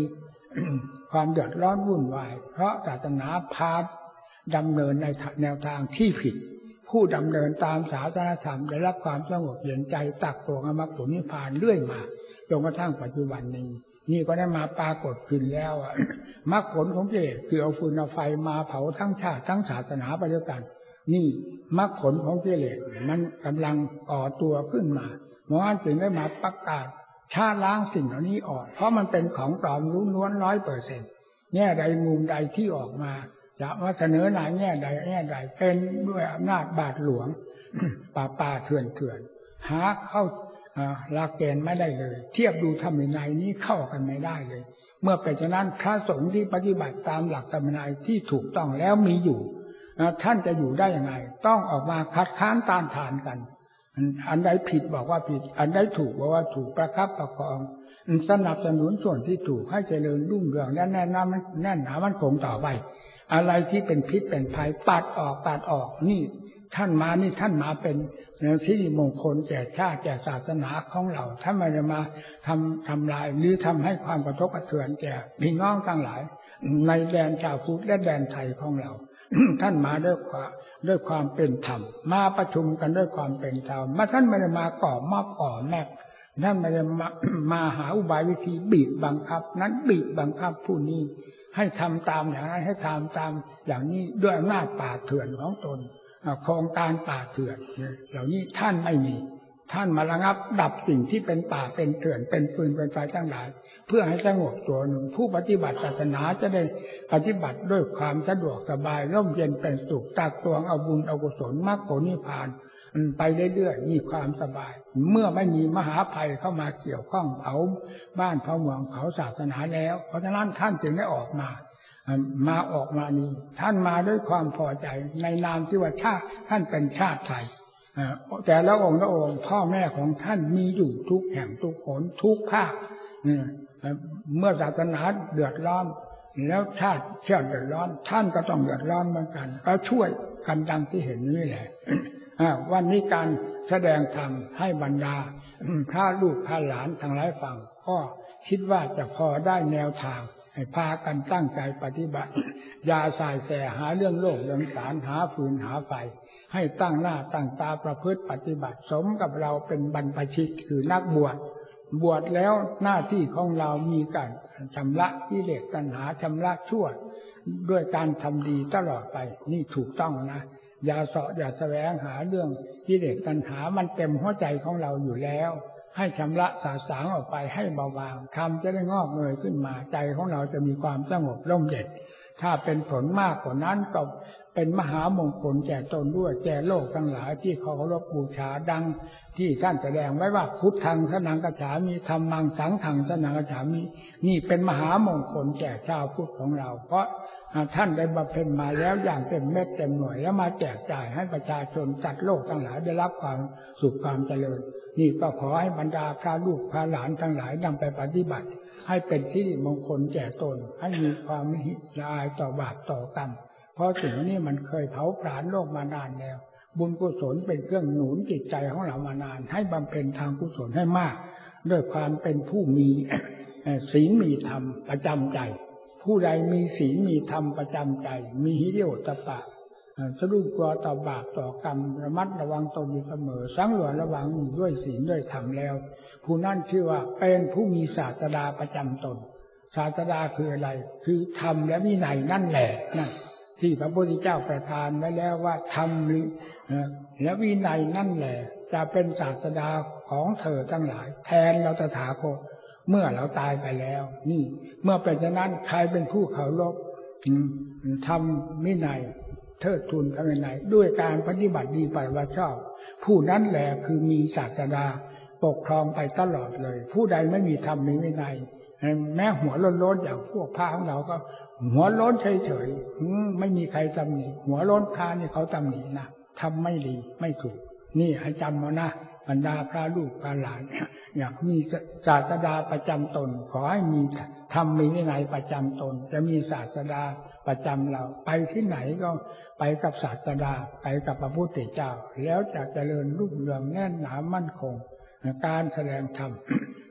ความเดือดร้อนวุ่นวายเพราะศาสนาพาดำเนินในแนวทางที่ผิดผู้ดำเนินตามศาสนธรรมได้รับความสงบเย็นใจตักตวงอมรรคผลนิพพานเรื่อยมาจนกระทั่งปัจจุบันนี้นี่ก็ได้มาปรากฏขึ้นแล้วมรรคผลของกิเลสคือเอาฟืนเอาไฟมาเผาทั้งชาติทั้งศาสนาไปด้วยกันนี่มรรคผลของกิเลสมันกำลังก่อตัวขึ้นมาหมอจึงได้มาประกาศชาล้างสิ่งเหล่านี้ออกเพราะมันเป็นของปลอมล้วนร้อยเปอร์เซ็นต์แง่ใดมุมใดที่ออกมาจะมาเสนอหนาแง่ใดแง่ใดเป็นด้วยอำนาจบาทหลวง ป่าป่าเถื่อนเถื่อนหาเข้าหลักเกณฑ์ไม่ได้เลยเทียบดูธรรมวินัยนี้เข้ากันไม่ได้เลยเมื่อเป็นฉะนั้นพระสงฆ์ที่ปฏิบัติตามหลักธรรมวินัยที่ถูกต้องแล้วมีอยู่ท่านจะอยู่ได้ยังไงต้องออกมาคัดค้านต้านทานกันอันใดผิดบอกว่าผิดอันใดถูกบอกว่าถูกประคับประคองสนับสนุนส่วนที่ถูกให้เจริญรุ่งเรืองและแน่นหนาแน่นหนามันคงต่อไปอะไรที่เป็นพิษเป็นภัยปัดออกปัดออกนี่ท่านมานี่ท่านมาเป็นสิริมงคลแก่ชาติแก่ศาสนาของเราท่านไม่ได้มาทำทำลายหรือทำให้ความกระทบกระเทือนแก่พี่น้องทั้งหลายในแดนชาวพุทธและแดนไทยของเรา ท่านมาด้วยความด้วยความเป็นธรรมมาประชุมกันด้วยความเป็นธรรมมาท่านไม่ได้มาก่อมอบก่อแมกท่านไม่ได้มามาหาอุบายวิธีบีบบังคับนั้นบีบบังคับผู้นี้ให้ทำตามอย่างนั้นให้ทำตามอย่างนี้ด้วยอำนาจป่าเถื่อนของตนโครงการป่าเถื่อนเหล่านี้ท่านไม่มีท่านมาระงับดับสิ่งที่เป็นป่าเป็นเถื่อนเป็นฟืนเป็นไฟทั้งหลายเพื่อให้สงบตัวหนึ่งผู้ปฏิบัติศาสนาจะได้ปฏิบัติด้วยความสะดวกสบายร่มเย็นเป็นสุขตักตวงเอาบุญเอากุศลมรรคผลนิพพานไปเรื่อยๆมีความสบายเมื่อไม่มีมหาภัยเข้ามาเกี่ยวข้องเผาบ้านเผาเมืองเผาศาสนาแล้วเพราะฉะนั้นท่านจึงได้ออกมามาออกมานี้ท่านมาด้วยความพอใจในนามที่ว่าชาติท่านเป็นชาติไทยแต่ละองค์ละองค์พ่อแม่ของท่านมีอยู่ทุกแห่งทุกหนทุกภาคเมื่อศาสนาเดือดร้อนแล้วชาติเชื่อเดือดร้อนท่านก็ต้องเดือดร้อนเหมือนกันก็ช่วยกันดังที่เห็นนี่แหละวันนี้การแสดงธรรมให้บรรดาพระลูกพระหลานทั้งหลายฟังก็คิดว่าจะพอได้แนวทางให้พากันตั้งใจปฏิบัติอย่าสายแสหาเรื่องโลกเรื่องสารหาฟืนหาไฟให้ตั้งหน้าตั้งตาประพฤติปฏิบัติสมกับเราเป็นบรรพชิตคือนักบวชบวชแล้วหน้าที่ของเรามีการชำระกิเลสตัณหาชำระชั่วด้วยการทำดีตลอดไปนี่ถูกต้องนะอย่าเสาะอย่าแสวงหาเรื่องกิเลสตัณหามันเต็มหัวใจของเราอยู่แล้วให้ชำระสาสางออกไปให้เบาบางทำจะได้งอกเงยขึ้นมาใจของเราจะมีความสงบร่มเย็นถ้าเป็นผลมากกว่านั้นก็เป็นมหามงคลแก่ตนด้วยแก่โลกทั้งหลายที่เขาเคารพบูชาดังที่ท่านแสดงไว้ว่าพุทธังสนังกัจฉามิธัมมังสังฆังสนังกัจฉามินี่เป็นมหามงคลแก่ชาวพุทธของเราเพราะท่านได้บำเพ็ญมาแล้วอย่างเต็มเม็ดเต็มหน่วยแล้วมาแจกจ่ายให้ประชาชนจัดโลกทั้งหลายได้รับความสุขความเจริญนี่ก็ขอให้บรรดาพระลูกพระหลานทั้งหลายนำไปปฏิบัติให้เป็นสิริมงคลแก่ตนให้มีความละอายต่อบาปต่อกรรมเพราะสิ่งนี้มันเคยเผาผลาญโลกมานานแล้วบุญกุศลเป็นเครื่องหนุนจิตใจของเรามานานให้บำเพ็ญทางกุศลให้มากด้วยความเป็นผู้มีศีลมีธรรมประจำใจผู้ใดมีศีลมีธรรมประจำใจมีหิริโอตปะสะดุ้งกลัวต่อบาปต่อกรรมระมัดระวังตนอยู่เสมอสังวรระวังด้วยศีลด้วยธรรมแล้วผู้นั้นชื่อว่าเป็นผู้มีศาสดาประจำตนศาสดาคืออะไรคือธรรมและวินัยนั่นแหละนั่นที่พระพุทธเจ้าประทานไว้แล้วว่าธรรมและวินัยนั่นแหละจะเป็นศาสดาของเธอทั้งหลายแทนเราตถาคตเมื่อเราตายไปแล้วนี่เมื่อเป็นฉะนั้นใครเป็นผู้เคารพธรรมวินัยเทิดทูนธรรมวินัยด้วยการปฏิบัติดีปฏิบัติชอบผู้นั้นแหละคือมีศาสดาปกครองไปตลอดเลยผู้ใดไม่มีธรรมมีวินัยแม้หัวโล้นๆอย่างพวกพระของเราก็หัวโล้นเฉยๆไม่มีใครตำหนิหัวโล้นพระนี่เขาตำหนินะทำไม่ดีไม่ถูกนี่ให้จำเอานะบรรดาพระลูกพระหลานอยากมีศาสดาประจำตนขอให้มีธรรมมีวินัยประจำตนจะมีศาสดาประจำเราไปที่ไหนก็ไปกับศาสดาไปกับพระพุทธเจ้าแล้วจะเจริญรุ่งเรืองแน่นหนามั่นคงการแสดงธรรม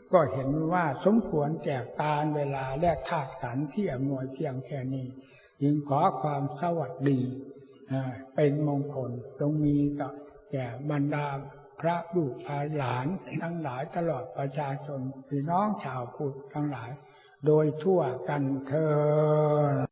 ก็เห็นว่าสมควรแก่การเวลาและธาตุขันธ์ที่อำนวยเพียงแค่นี้จึงขอความสวัสดีเป็นมงคลจงมีต่อแก่บรรดาพระลูกหลานทั้งหลายตลอดประชาชนพี่น้องชาวพุทธทั้งหลายโดยทั่วกันเทอญ